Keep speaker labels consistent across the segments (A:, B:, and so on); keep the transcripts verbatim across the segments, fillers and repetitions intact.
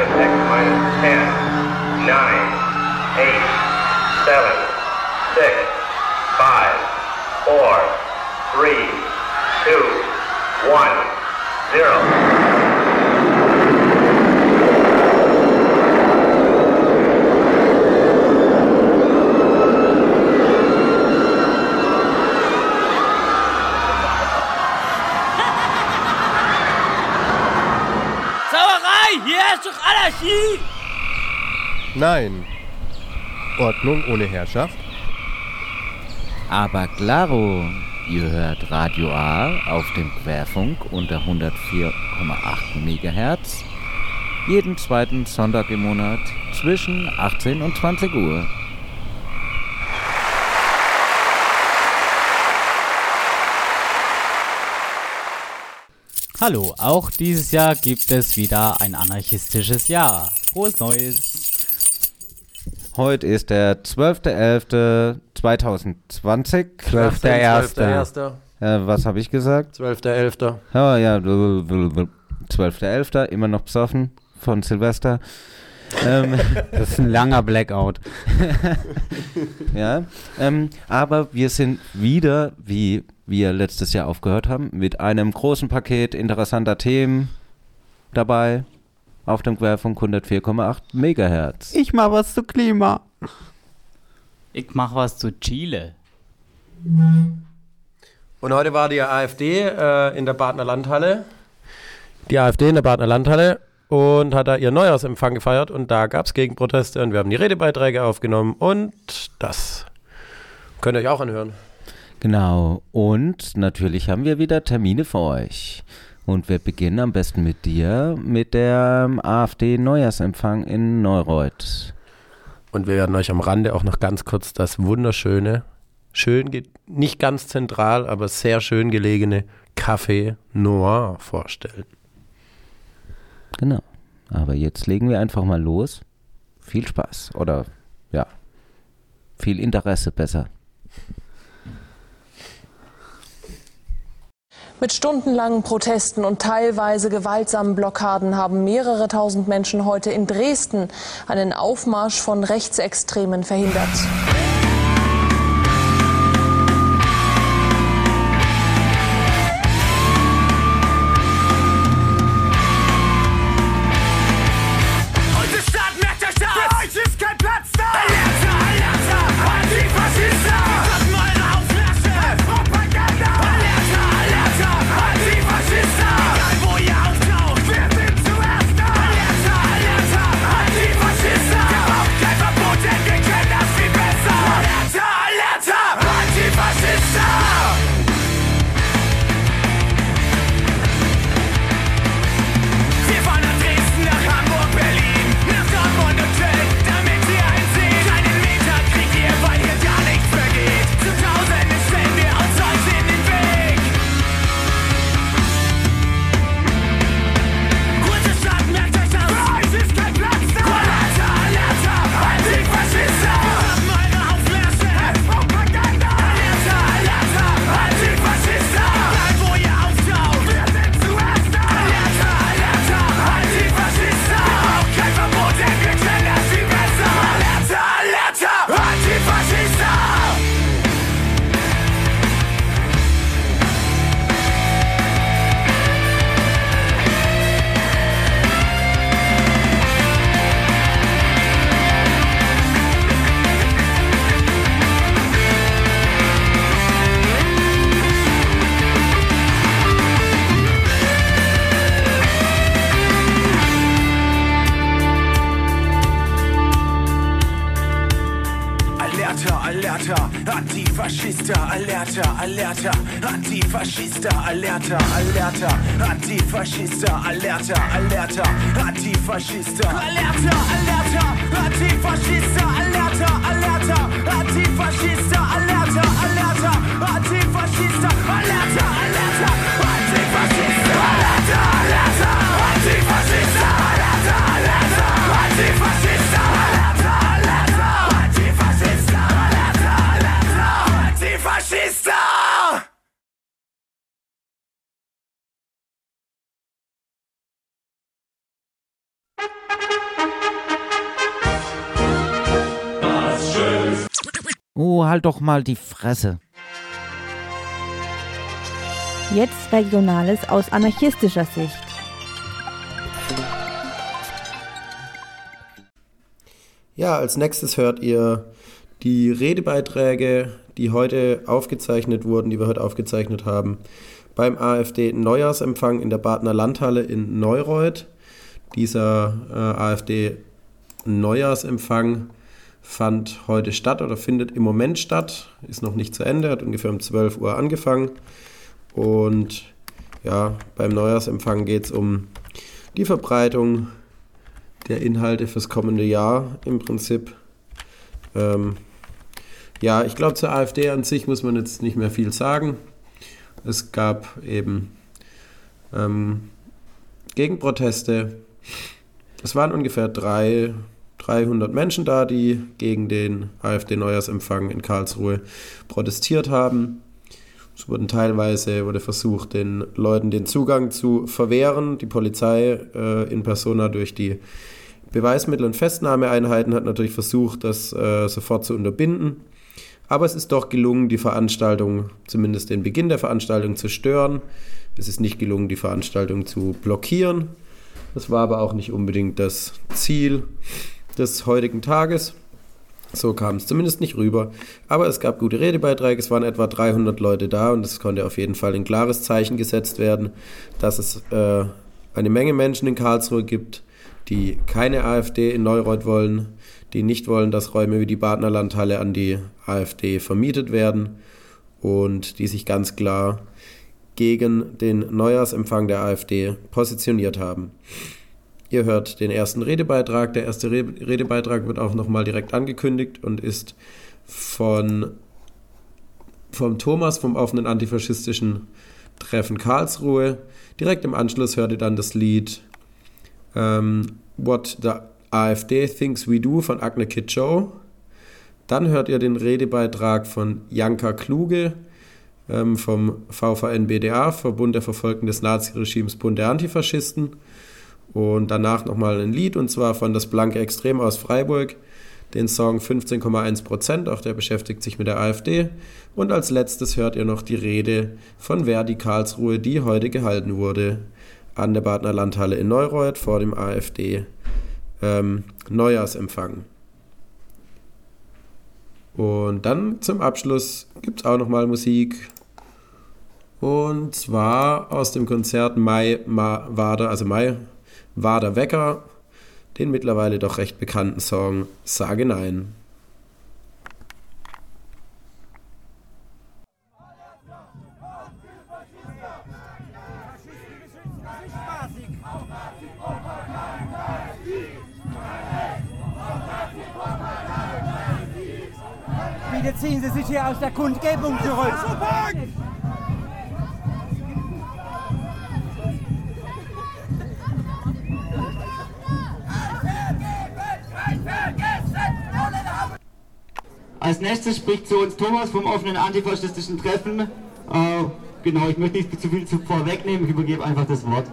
A: minus X minus ten, nine, eight, seven, six, five, four, three, two, one, zero.
B: Hier ist doch Anarchie!
C: Nein. Ordnung ohne Herrschaft.
D: Aber klaro, ihr hört Radio A auf dem Querfunk unter hundertvier Komma acht Megahertz. Jeden zweiten Sonntag im Monat zwischen achtzehn und zwanzig Uhr.
E: Hallo, auch dieses Jahr gibt es wieder ein anarchistisches Jahr. Frohes Neues!
D: Heute ist der zwölfter elfter zweitausendzwanzig.
C: zwölfter erster
D: Äh, was habe ich gesagt?
C: zwölfter elfter
D: Oh ja, zwölfter elfter immer noch besoffen von Silvester. ähm,
E: Das ist ein langer Blackout.
D: ja, ähm, aber wir sind wieder, wie wir letztes Jahr aufgehört haben, mit einem großen Paket interessanter Themen dabei auf dem Querfunk hundertvier Komma acht Megahertz.
E: Ich mach was zu Klima. Ich mach was zu Chile.
C: Und heute war die AfD äh, in der Badener Landhalle. Die AfD in der Badener Landhalle und hat da ihren Neujahrsempfang gefeiert und da gab es Gegenproteste und wir haben die Redebeiträge aufgenommen und das könnt ihr euch auch anhören.
D: Genau, und natürlich haben wir wieder Termine für euch. Und wir beginnen am besten mit dir, mit der AfD-Neujahrsempfang in Neureuth.
C: Und wir werden euch am Rande auch noch ganz kurz das wunderschöne, schön, ge- nicht ganz zentral, aber sehr schön gelegene Café Noir vorstellen.
D: Genau, aber jetzt legen wir einfach mal los. Viel Spaß oder ja, viel Interesse besser.
F: Mit stundenlangen Protesten und teilweise gewaltsamen Blockaden haben mehrere tausend Menschen heute in Dresden einen Aufmarsch von Rechtsextremen verhindert.
G: Antifaschista, alerta, alerta, Antifaschista, alerta, alerta, Antifaschista, alerta, alerta, Antifaschista, alerta, alerta, Antifaschista, alerta, alerta, Antifaschista, alerta, alerta, Antifaschista, alerta, alerta, Antifaschista, alerta, alerta, Antifaschista, alerta, alerta, Antifaschista, alerta, alerta, Antifaschista, alerta, alerta, Antifaschista!
D: Oh, halt doch mal die Fresse.
H: Jetzt Regionales aus anarchistischer Sicht.
C: Ja, als nächstes hört ihr die Redebeiträge, die heute aufgezeichnet wurden, die wir heute aufgezeichnet haben, beim AfD-Neujahrsempfang in der Badener Landhalle in Neureuth. Dieser äh, AfD-Neujahrsempfang fand heute statt oder findet im Moment statt, ist noch nicht zu Ende, hat ungefähr um zwölf Uhr angefangen. Und ja, beim Neujahrsempfang geht es um die Verbreitung der Inhalte fürs kommende Jahr im Prinzip. Ähm, ja, ich glaube, zur AfD an sich muss man jetzt nicht mehr viel sagen. Es gab eben ähm, Gegenproteste. Es waren ungefähr drei, dreihundert Menschen da, die gegen den AfD-Neujahrsempfang in Karlsruhe protestiert haben. Es wurden teilweise wurde versucht, den Leuten den Zugang zu verwehren. Die Polizei äh, in persona durch die Beweismittel- und Festnahmeeinheiten hat natürlich versucht, das äh, sofort zu unterbinden. Aber es ist doch gelungen, die Veranstaltung, zumindest den Beginn der Veranstaltung, zu stören. Es ist nicht gelungen, die Veranstaltung zu blockieren. Das war aber auch nicht unbedingt das Ziel des heutigen Tages. So kam es zumindest nicht rüber. Aber es gab gute Redebeiträge, es waren etwa dreihundert Leute da und es konnte auf jeden Fall ein klares Zeichen gesetzt werden, dass es äh, eine Menge Menschen in Karlsruhe gibt, die keine AfD in Neureuth wollen, die nicht wollen, dass Räume wie die Badener Landhalle an die AfD vermietet werden und die sich ganz klar gegen den Neujahrsempfang der AfD positioniert haben. Ihr hört den ersten Redebeitrag. Der erste Re- Redebeitrag wird auch nochmal direkt angekündigt und ist von vom Thomas vom offenen antifaschistischen Treffen Karlsruhe. Direkt im Anschluss hört ihr dann das Lied um, What the AfD Thinks We Do von Agne Kid Joe. Dann hört ihr den Redebeitrag von Janka Kluge ähm, vom V V N B D A, Verbund der Verfolgten des Naziregimes, Bund der Antifaschisten. Und danach nochmal ein Lied, und zwar von Das Blanke Extrem aus Freiburg, den Song fünfzehn Komma eins Prozent, auch der beschäftigt sich mit der AfD. Und als letztes hört ihr noch die Rede von Verdi Karlsruhe, die heute gehalten wurde an der Badener Landhalle in Neureuth vor dem AfD ähm, Neujahrsempfang. Und dann zum Abschluss gibt es auch nochmal Musik. Und zwar aus dem Konzert Mai Ma, Wader, also Mai Wader Wecker, den mittlerweile doch recht bekannten Song Sage Nein.
B: Bitte ziehen Sie sich hier aus der Kundgebung zurück.
I: Als nächstes spricht zu uns Thomas vom offenen antifaschistischen Treffen. Äh, genau, ich möchte nicht zu viel zu vorwegnehmen, ich übergebe einfach das Wort.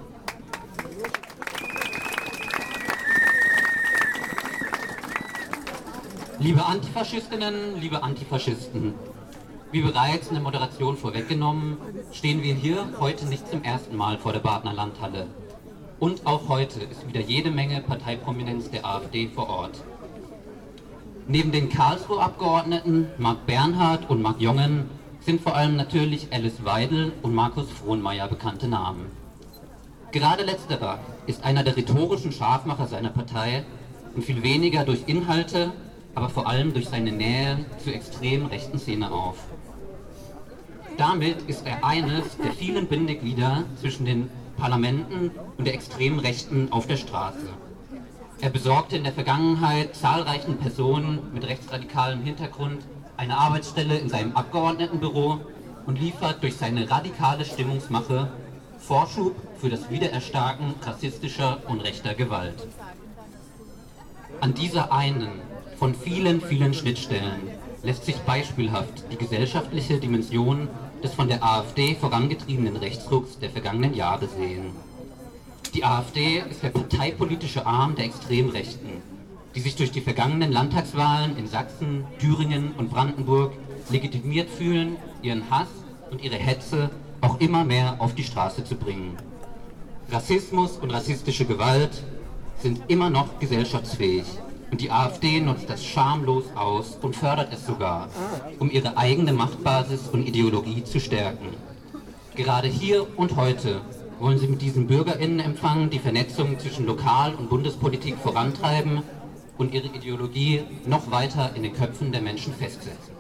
J: Liebe Antifaschistinnen, liebe Antifaschisten, wie bereits in der Moderation vorweggenommen, stehen wir hier heute nicht zum ersten Mal vor der Badener Landhalle. Und auch heute ist wieder jede Menge Parteiprominenz der AfD vor Ort. Neben den Karlsruhe-Abgeordneten Marc Bernhard und Marc Jongen sind vor allem natürlich Alice Weidel und Markus Frohnmeier bekannte Namen. Gerade letzterer ist einer der rhetorischen Scharfmacher seiner Partei und viel weniger durch Inhalte, aber vor allem durch seine Nähe zur extrem rechten Szene auf. Damit ist er eines der vielen Bindeglieder zwischen den Parlamenten und der extremen Rechten auf der Straße. Er besorgte in der Vergangenheit zahlreichen Personen mit rechtsradikalem Hintergrund eine Arbeitsstelle in seinem Abgeordnetenbüro und liefert durch seine radikale Stimmungsmache Vorschub für das Wiedererstarken rassistischer und rechter Gewalt. An dieser einen von vielen, vielen Schnittstellen lässt sich beispielhaft die gesellschaftliche Dimension des von der AfD vorangetriebenen Rechtsrucks der vergangenen Jahre sehen. Die AfD ist der parteipolitische Arm der Extremrechten die sich durch die vergangenen Landtagswahlen in Sachsen, Thüringen und Brandenburg legitimiert fühlen, ihren Hass und ihre Hetze auch immer mehr auf die Straße zu bringen. Rassismus und rassistische Gewalt sind immer noch gesellschaftsfähig und die AfD nutzt das schamlos aus und fördert es sogar, um ihre eigene Machtbasis und Ideologie zu stärken. Gerade hier und heute wollen sie mit diesem BürgerInnenempfang die Vernetzung zwischen Lokal- und Bundespolitik vorantreiben und ihre Ideologie noch weiter in den Köpfen der Menschen festsetzen.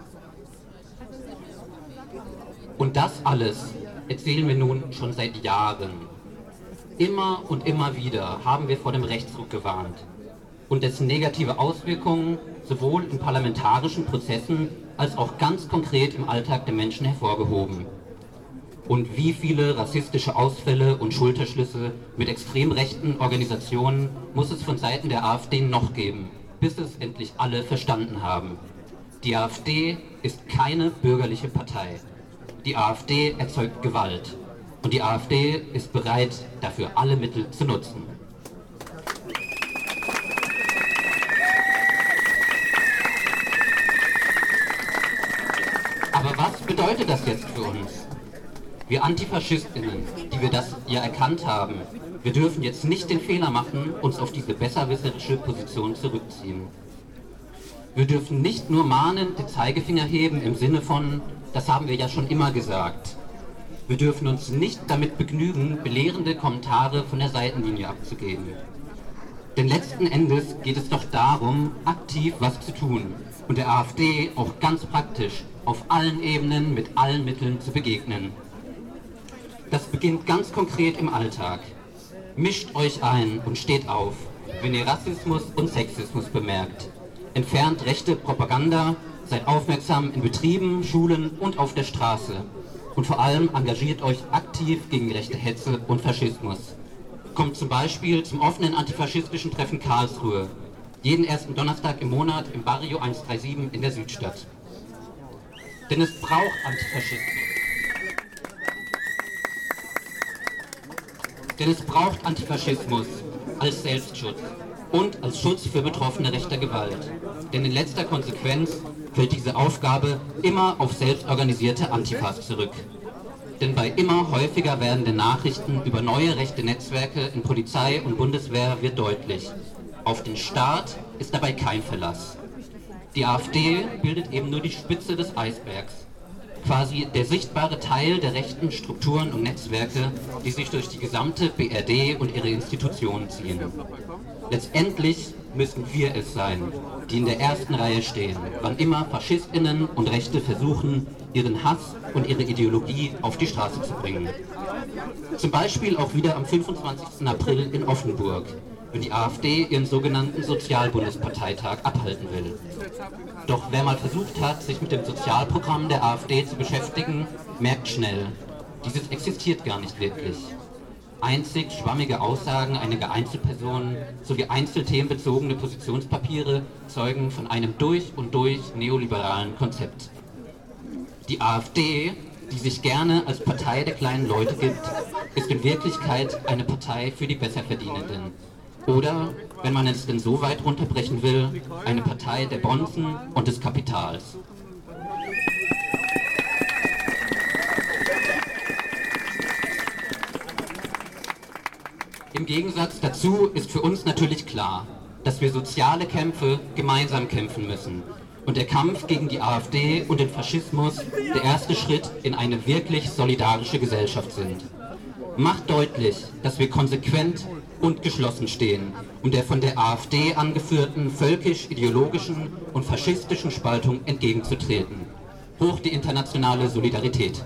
J: Und das alles erzählen wir nun schon seit Jahren. Immer und immer wieder haben wir vor dem Rechtsruck gewarnt und dessen negative Auswirkungen sowohl in parlamentarischen Prozessen als auch ganz konkret im Alltag der Menschen hervorgehoben. Und wie viele rassistische Ausfälle und Schulterschlüsse mit extrem rechten Organisationen muss es von Seiten der AfD noch geben, bis es endlich alle verstanden haben. Die AfD ist keine bürgerliche Partei. Die AfD erzeugt Gewalt. Und die AfD ist bereit, dafür alle Mittel zu nutzen. Aber was bedeutet das jetzt für uns? Wir AntifaschistInnen, die wir das ja erkannt haben, wir dürfen jetzt nicht den Fehler machen, uns auf diese besserwisserische Position zurückziehen. Wir dürfen nicht nur mahnend den Zeigefinger heben im Sinne von, das haben wir ja schon immer gesagt. Wir dürfen uns nicht damit begnügen, belehrende Kommentare von der Seitenlinie abzugeben. Denn letzten Endes geht es doch darum, aktiv was zu tun und der AfD auch ganz praktisch auf allen Ebenen mit allen Mitteln zu begegnen. Das beginnt ganz konkret im Alltag. Mischt euch ein und steht auf, wenn ihr Rassismus und Sexismus bemerkt. Entfernt rechte Propaganda, seid aufmerksam in Betrieben, Schulen und auf der Straße. Und vor allem engagiert euch aktiv gegen rechte Hetze und Faschismus. Kommt zum Beispiel zum offenen antifaschistischen Treffen Karlsruhe. Jeden ersten Donnerstag im Monat im Barrio hundertsiebenunddreißig in der Südstadt. Denn es braucht Antifaschismus. Denn es braucht Antifaschismus als Selbstschutz und als Schutz für Betroffene rechter Gewalt. Denn in letzter Konsequenz fällt diese Aufgabe immer auf selbstorganisierte Antifas zurück. Denn bei immer häufiger werdenden Nachrichten über neue rechte Netzwerke in Polizei und Bundeswehr wird deutlich, auf den Staat ist dabei kein Verlass. Die AfD bildet eben nur die Spitze des Eisbergs. Quasi der sichtbare Teil der rechten Strukturen und Netzwerke, die sich durch die gesamte B R D und ihre Institutionen ziehen. Letztendlich müssen wir es sein, die in der ersten Reihe stehen, wann immer FaschistInnen und Rechte versuchen, ihren Hass und ihre Ideologie auf die Straße zu bringen. Zum Beispiel auch wieder am fünfundzwanzigsten April in Offenburg, wenn die AfD ihren sogenannten Sozialbundesparteitag abhalten will. Doch wer mal versucht hat, sich mit dem Sozialprogramm der AfD zu beschäftigen, merkt schnell, dieses existiert gar nicht wirklich. Einzig schwammige Aussagen einiger Einzelpersonen sowie einzelthemenbezogene Positionspapiere zeugen von einem durch und durch neoliberalen Konzept. Die AfD, die sich gerne als Partei der kleinen Leute gibt, ist in Wirklichkeit eine Partei für die Besserverdienenden. Oder, wenn man es denn so weit runterbrechen will, eine Partei der Bonzen und des Kapitals. Im Gegensatz dazu ist für uns natürlich klar, dass wir soziale Kämpfe gemeinsam kämpfen müssen und der Kampf gegen die AfD und den Faschismus der erste Schritt in eine wirklich solidarische Gesellschaft sind. Macht deutlich, dass wir konsequent und geschlossen stehen, um der von der AfD angeführten völkisch-ideologischen und faschistischen Spaltung entgegenzutreten. Hoch die internationale Solidarität!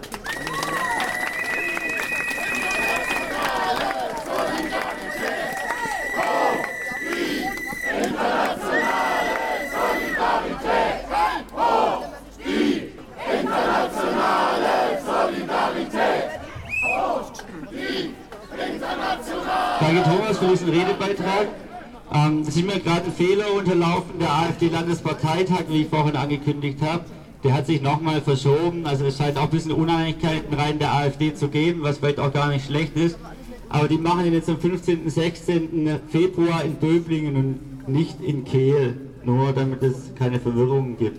I: Danke Thomas für diesen Redebeitrag. Ähm, es ist mir gerade ein Fehler unterlaufen, der AfD-Landesparteitag, wie ich vorhin angekündigt habe. Der hat sich nochmal verschoben, also es scheint auch ein bisschen Uneinigkeiten rein der AfD zu geben, was vielleicht auch gar nicht schlecht ist. Aber die machen den jetzt am fünfzehnten und sechzehnten Februar in Böblingen und nicht in Kehl, nur damit es keine Verwirrung gibt.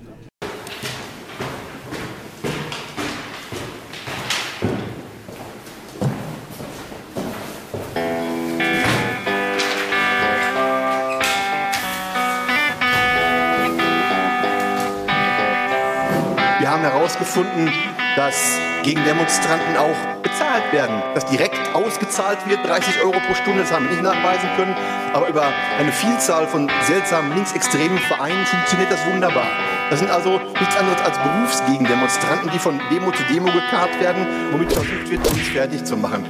K: Wir haben herausgefunden, dass gegen Demonstranten auch bezahlt werden, dass direkt ausgezahlt wird, dreißig Euro pro Stunde, das haben wir nicht nachweisen können, aber über eine Vielzahl von seltsamen linksextremen Vereinen funktioniert das wunderbar. Das sind also nichts anderes als Berufsgegendemonstranten, die von Demo zu Demo gekarrt werden, womit versucht wird, uns fertig zu machen.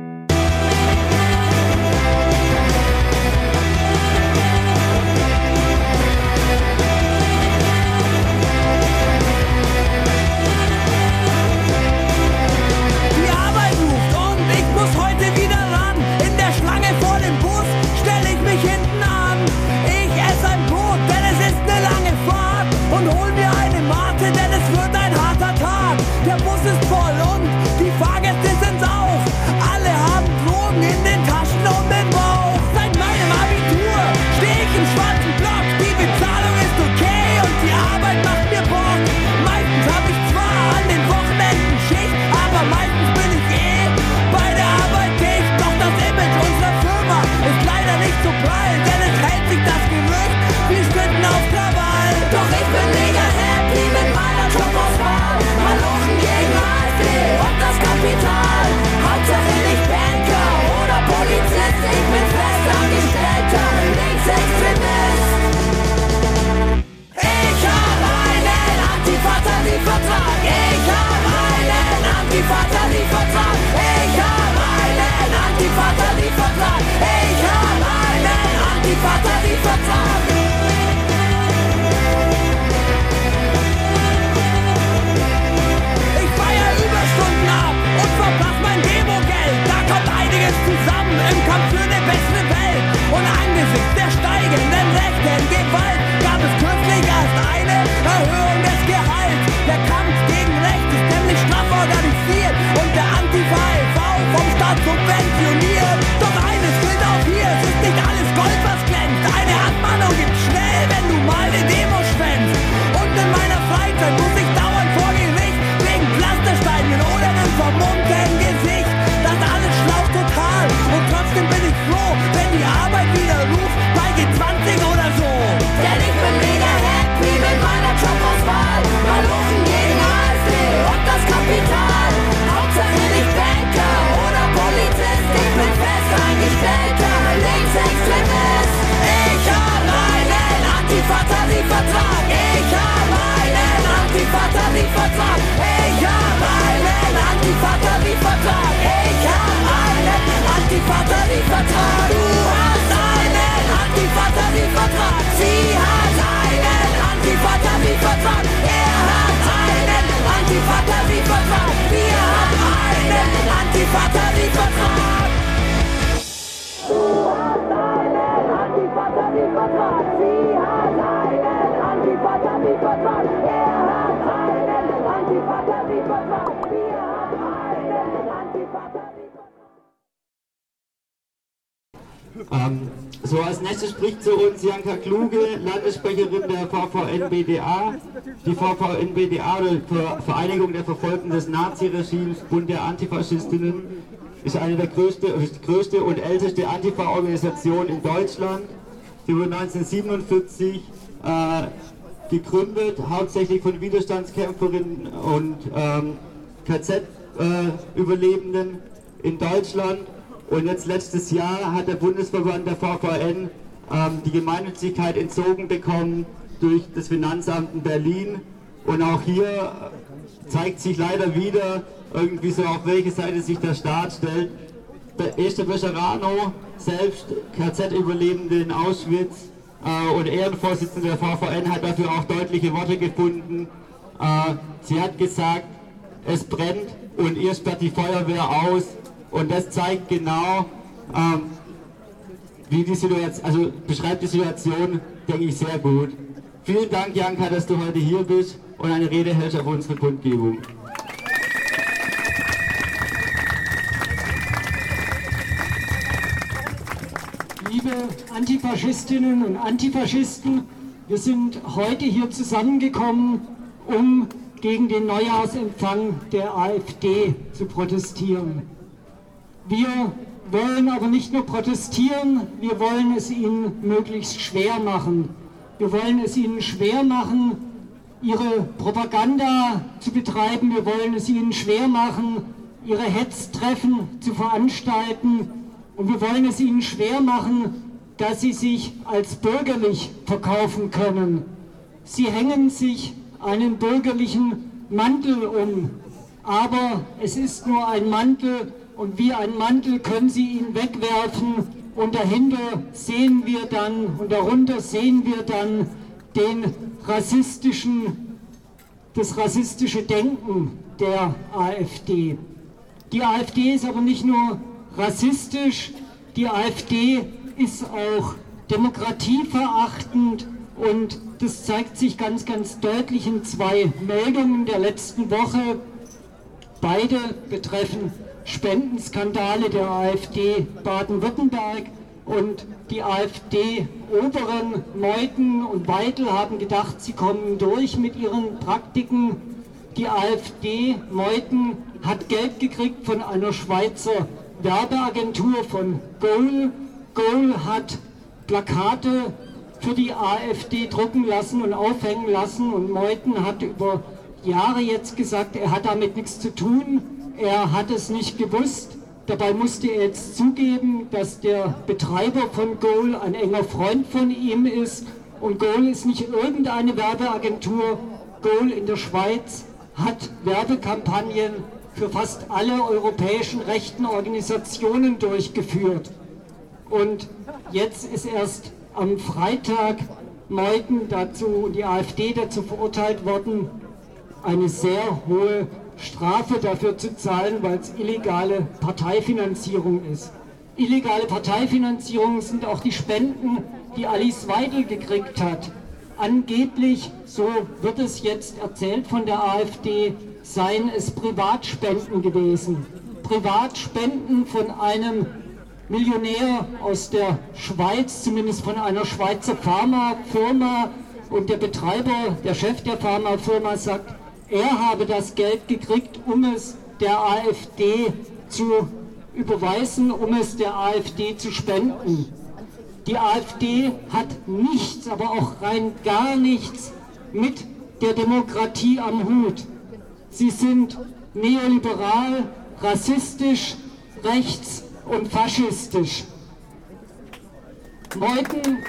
I: Ähm, so, als nächstes spricht zu uns Janka Kluge, Landessprecherin der V V N B D A. Die V V N B D A, oder Vereinigung der Verfolgten des Naziregimes, Bund der Antifaschistinnen, ist eine der größte, größte und älteste Antifa-Organisation in Deutschland. Sie wurde neunzehnhundertsiebenundvierzig äh, gegründet, hauptsächlich von Widerstandskämpferinnen und ähm, K Z-Überlebenden äh, in Deutschland. Und jetzt letztes Jahr hat der Bundesverband der V V N ähm, die Gemeinnützigkeit entzogen bekommen durch das Finanzamt in Berlin. Und auch hier zeigt sich leider wieder irgendwie so, auf welche Seite sich der Staat stellt. Der Esther Becherano, selbst K Z-Überlebende in Auschwitz äh, und Ehrenvorsitzende der V V N, hat dafür auch deutliche Worte gefunden. Äh, sie hat gesagt, es brennt und ihr sperrt die Feuerwehr aus. Und das zeigt genau, ähm, wie die Situation, also beschreibt die Situation, denke ich, sehr gut. Vielen Dank, Janka, dass du heute hier bist und eine Rede hältst auf unsere Kundgebung.
L: Liebe Antifaschistinnen und Antifaschisten, wir sind heute hier zusammengekommen, um gegen den Neujahrsempfang der AfD zu protestieren. Wir wollen aber nicht nur protestieren, wir wollen es ihnen möglichst schwer machen. Wir wollen es ihnen schwer machen, ihre Propaganda zu betreiben. Wir wollen es ihnen schwer machen, ihre Hetztreffen zu veranstalten. Und wir wollen es ihnen schwer machen, dass sie sich als bürgerlich verkaufen können. Sie hängen sich einen bürgerlichen Mantel um. Aber es ist nur ein Mantel und wie ein Mantel können sie ihn wegwerfen. Und dahinter sehen wir dann und darunter sehen wir dann den rassistischen, das rassistische Denken der AfD. Die AfD ist aber nicht nur rassistisch, die AfD ist auch demokratieverachtend und das zeigt sich ganz, ganz deutlich in zwei Meldungen der letzten Woche. Beide betreffen Spendenskandale der AfD Baden-Württemberg und die AfD-Oberen Meuthen und Weidel haben gedacht, sie kommen durch mit ihren Praktiken. Die AfD Meuthen hat Geld gekriegt von einer Schweizer Werbeagentur von Goal. Goal hat Plakate für die AfD drucken lassen und aufhängen lassen und Meuthen hat über Jahre jetzt gesagt, er hat damit nichts zu tun. Er hat es nicht gewusst. Dabei musste er jetzt zugeben, dass der Betreiber von Goal ein enger Freund von ihm ist. Und Goal ist nicht irgendeine Werbeagentur. Goal in der Schweiz hat Werbekampagnen für fast alle europäischen rechten Organisationen durchgeführt. Und jetzt ist erst am Freitag Meuthen dazu und die AfD dazu verurteilt worden, eine sehr hohe Strafe dafür zu zahlen, weil es illegale Parteifinanzierung ist. Illegale Parteifinanzierung sind auch die Spenden, die Alice Weidel gekriegt hat. Angeblich, so wird es jetzt erzählt von der AfD, seien es Privatspenden gewesen. Privatspenden von einem Millionär aus der Schweiz, zumindest von einer Schweizer Pharmafirma. Und der Betreiber, der Chef der Pharmafirma sagt, er habe das Geld gekriegt, um es der AfD zu überweisen, um es der AfD zu spenden. Die AfD hat nichts, aber auch rein gar nichts mit der Demokratie am Hut. Sie sind neoliberal, rassistisch, rechts und faschistisch. Meuthen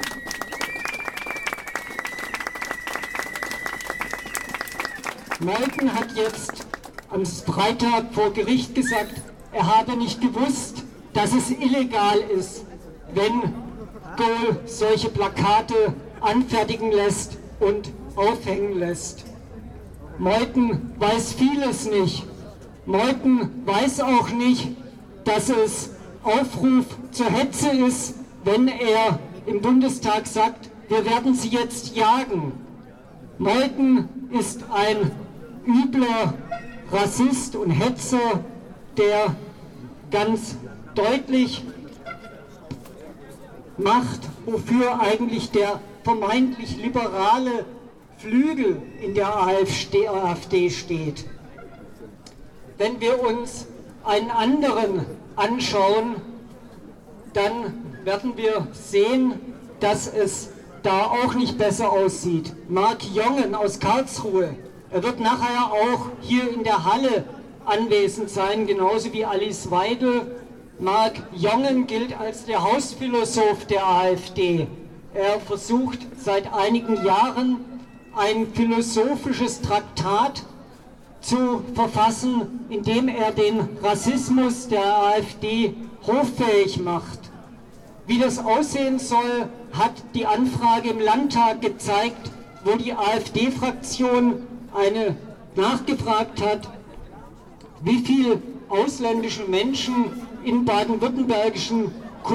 L: Meuthen hat jetzt am Freitag vor Gericht gesagt, er habe nicht gewusst, dass es illegal ist, wenn Goal solche Plakate anfertigen lässt und aufhängen lässt. Meuthen weiß vieles nicht. Meuthen weiß auch nicht, dass es Aufruf zur Hetze ist, wenn er im Bundestag sagt, wir werden sie jetzt jagen. Meuthen ist ein übler Rassist und Hetzer, der ganz deutlich macht, wofür eigentlich der vermeintlich liberale Flügel in der AfD steht. Wenn wir uns einen anderen anschauen, dann werden wir sehen, dass es da auch nicht besser aussieht. Marc Jongen aus Karlsruhe, er wird nachher auch hier in der Halle anwesend sein, genauso wie Alice Weidel. Marc Jongen gilt als der Hausphilosoph der AfD. Er versucht seit einigen Jahren ein philosophisches Traktat zu verfassen, in dem er den Rassismus der AfD hoffähig macht. Wie das aussehen soll, hat die Anfrage im Landtag gezeigt, wo die AfD-Fraktion eine nachgefragt hat, wie viele ausländische Menschen in baden-württembergischen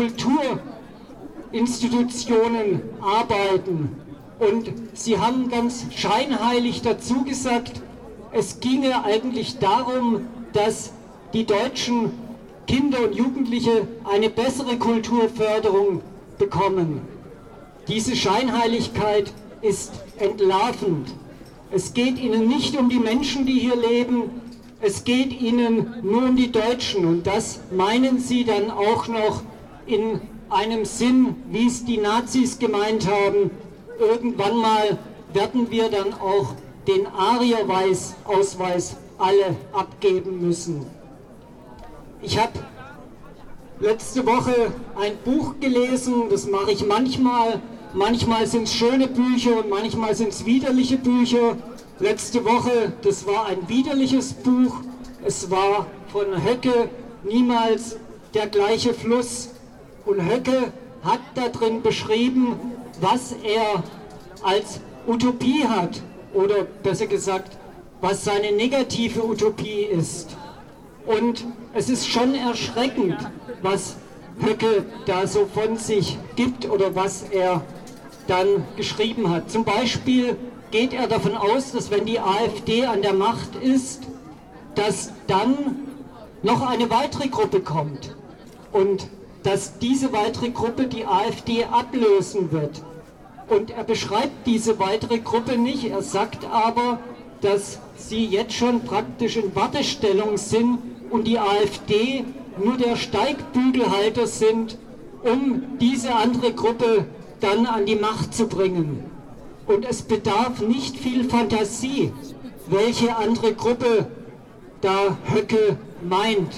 L: Kulturinstitutionen arbeiten. Und sie haben ganz scheinheilig dazu gesagt, es ginge eigentlich darum, dass die deutschen Kinder und Jugendliche eine bessere Kulturförderung bekommen. Diese Scheinheiligkeit ist entlarvend. Es geht ihnen nicht um die Menschen, die hier leben, es geht ihnen nur um die Deutschen. Und das meinen sie dann auch noch in einem Sinn, wie es die Nazis gemeint haben. Irgendwann mal werden wir dann auch den Arierweiß-Ausweis alle abgeben müssen. Ich habe letzte Woche ein Buch gelesen, das mache ich manchmal. Manchmal sind es schöne Bücher und manchmal sind es widerliche Bücher. Letzte Woche, das war ein widerliches Buch. Es war von Höcke, Niemals der gleiche Fluss. Und Höcke hat da drin beschrieben, was er als Utopie hat. Oder besser gesagt, was seine negative Utopie ist. Und es ist schon erschreckend, was Höcke da so von sich gibt oder was er dann geschrieben hat. Zum Beispiel geht er davon aus, dass wenn die AfD an der Macht ist, dass dann noch eine weitere Gruppe kommt und dass diese weitere Gruppe die AfD ablösen wird. Und er beschreibt diese weitere Gruppe nicht, er sagt aber, dass sie jetzt schon praktisch in Wartestellung sind und die AfD nur der Steigbügelhalter sind, um diese andere Gruppe dann an die Macht zu bringen. Und es bedarf nicht viel Fantasie, welche andere Gruppe da Höcke meint.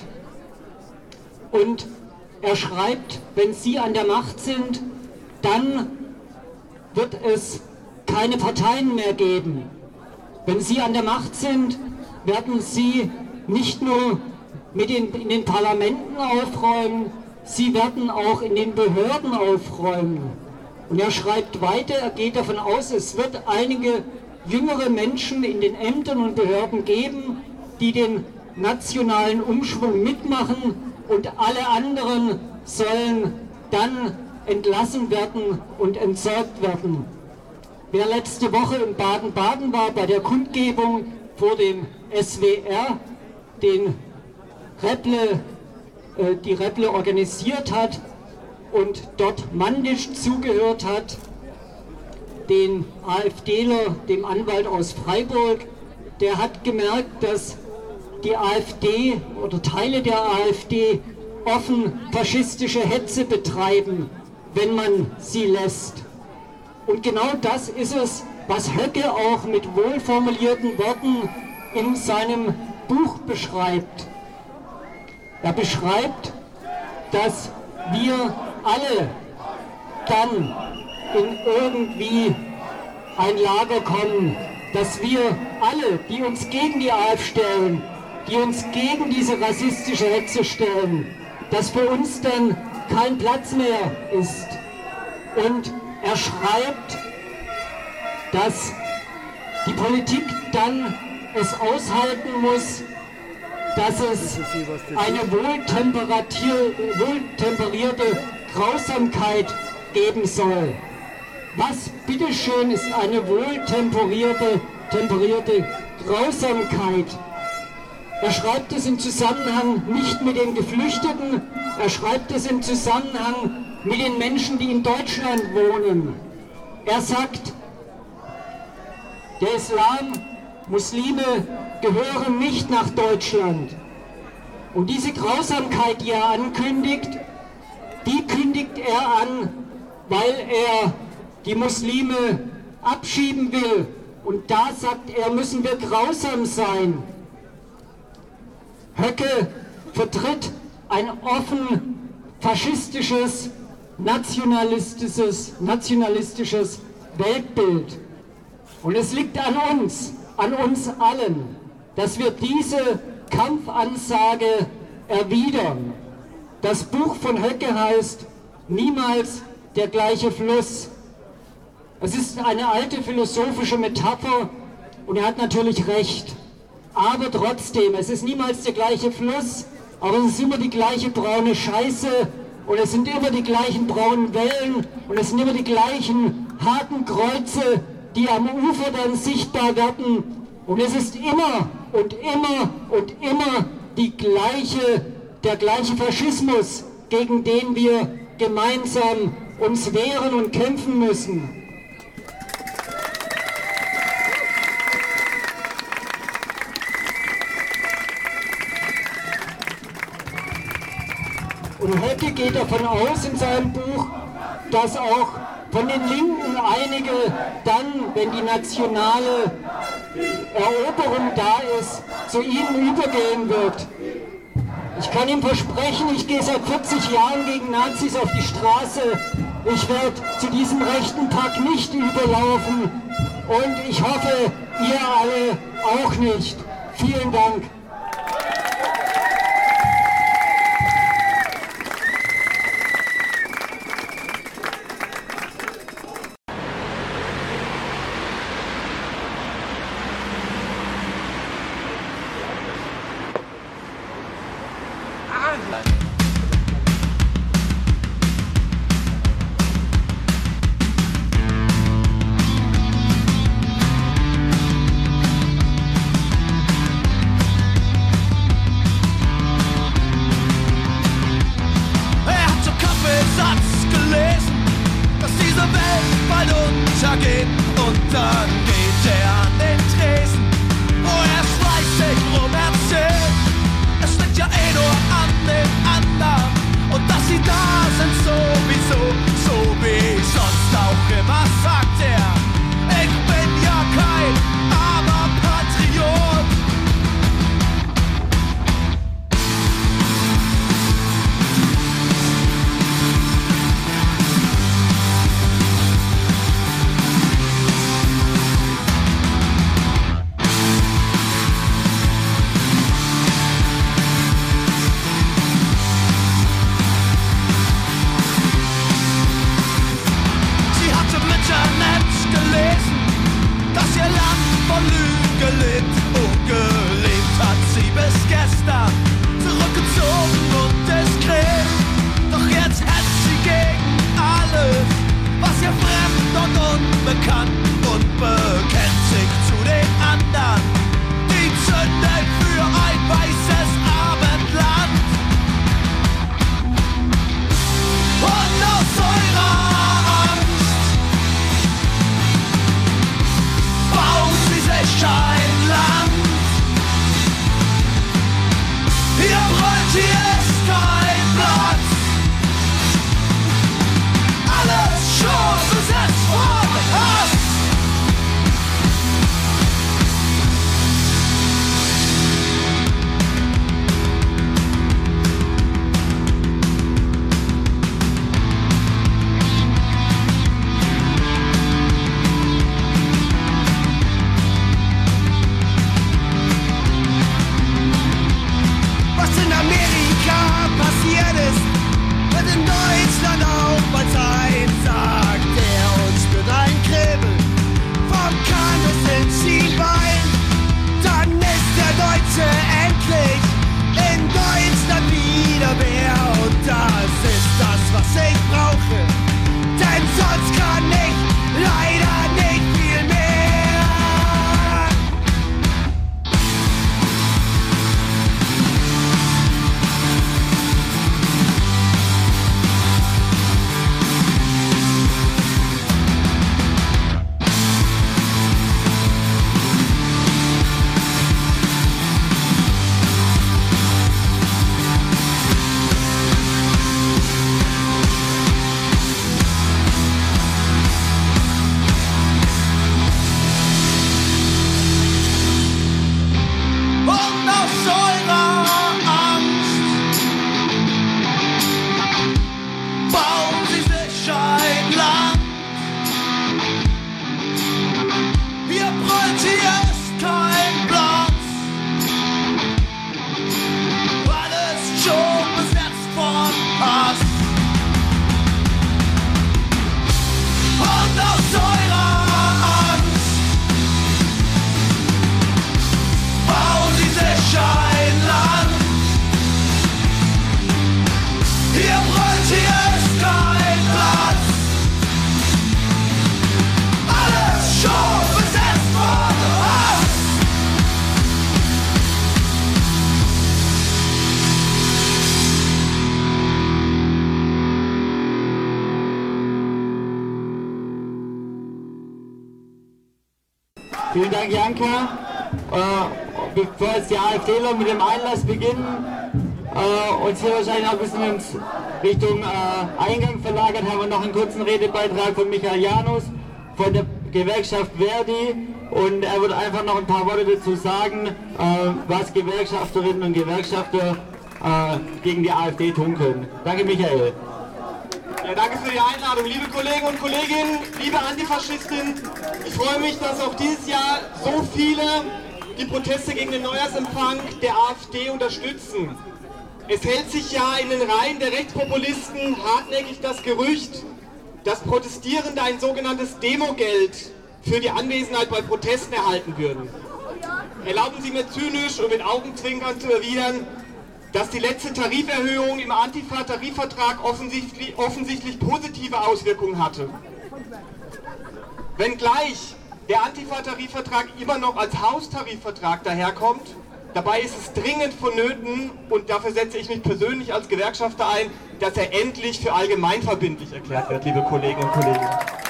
L: Und er schreibt, wenn sie an der Macht sind, dann wird es keine Parteien mehr geben. Wenn sie an der Macht sind, werden sie nicht nur mit den, in den Parlamenten aufräumen, sie werden auch in den Behörden aufräumen. Und er schreibt weiter, er geht davon aus, es wird einige jüngere Menschen in den Ämtern und Behörden geben, die den nationalen Umschwung mitmachen und alle anderen sollen dann entlassen werden und entsorgt werden. Wer letzte Woche in Baden-Baden war bei der Kundgebung vor dem S W R, den Repple, äh, die Repple organisiert hat und dort Mandisch zugehört hat, den AfDler, dem Anwalt aus Freiburg, der hat gemerkt, dass die AfD oder Teile der AfD offen faschistische Hetze betreiben, wenn man sie lässt. Und genau das ist es, was Höcke auch mit wohlformulierten Worten in seinem Buch beschreibt. Er beschreibt, dass wir alle dann in irgendwie ein Lager kommen, dass wir alle, die uns gegen die A F stellen, die uns gegen diese rassistische Hetze stellen, dass für uns dann kein Platz mehr ist. Und er schreibt, dass die Politik dann es aushalten muss, dass es eine wohltemperierte Grausamkeit geben soll. Was bitteschön ist eine wohltemperierte temperierte Grausamkeit? Er schreibt es im Zusammenhang nicht mit den Geflüchteten, er schreibt es im Zusammenhang mit den Menschen, die in Deutschland wohnen. Er sagt, der Islam, Muslime gehören nicht nach Deutschland. Und diese Grausamkeit, die er ankündigt, die kündigt er an, weil er die Muslime abschieben will. Und da sagt er, müssen wir grausam sein. Höcke vertritt ein offen faschistisches, nationalistisches, nationalistisches Weltbild. Und es liegt an uns, an uns allen, dass wir diese Kampfansage erwidern. Das Buch von Höcke heißt Niemals der gleiche Fluss. Es ist eine alte philosophische Metapher und er hat natürlich recht. Aber trotzdem, es ist niemals der gleiche Fluss, aber es ist immer die gleiche braune Scheiße und es sind immer die gleichen braunen Wellen und es sind immer die gleichen harten Kreuze, die am Ufer dann sichtbar werden. Und es ist immer und immer und immer die gleiche, der gleiche Faschismus, gegen den wir gemeinsam uns wehren und kämpfen müssen. Und Höcke geht davon aus in seinem Buch, dass auch von den Linken einige dann, wenn die nationale Eroberung da ist, zu ihnen übergehen wird. Ich kann ihm versprechen, ich gehe seit vierzig Jahren gegen Nazis auf die Straße. Ich werde zu diesem rechten Pack nicht überlaufen und ich hoffe, ihr alle auch nicht. Vielen Dank.
G: Ein Land
I: Vielen Dank, Janka. Äh, bevor jetzt die AfDler mit dem Einlass beginnen, äh, uns hier wahrscheinlich auch ein bisschen in Richtung äh, Eingang verlagert, haben wir noch einen kurzen Redebeitrag von Michael Janus von der Gewerkschaft Verdi. Und er wird einfach noch ein paar Worte dazu sagen, äh, was Gewerkschafterinnen und Gewerkschafter äh, gegen die AfD tun können. Danke, Michael.
M: Ja, danke für die Einladung. Liebe Kollegen und Kolleginnen, liebe Antifaschisten, ich freue mich, dass auch dieses Jahr so viele die Proteste gegen den Neujahrsempfang der AfD unterstützen. Es hält sich ja in den Reihen der Rechtspopulisten hartnäckig das Gerücht, dass Protestierende ein sogenanntes Demogeld für die Anwesenheit bei Protesten erhalten würden. Erlauben Sie mir zynisch und mit Augenzwinkern zu erwidern, dass die letzte Tariferhöhung im Antifa-Tarifvertrag offensichtlich, offensichtlich positive Auswirkungen hatte. Wenngleich der Antifa-Tarifvertrag immer noch als Haustarifvertrag daherkommt, dabei ist es dringend vonnöten, und dafür setze ich mich persönlich als Gewerkschafter ein, dass er endlich für allgemeinverbindlich erklärt wird, liebe Kollegen und Kollegen.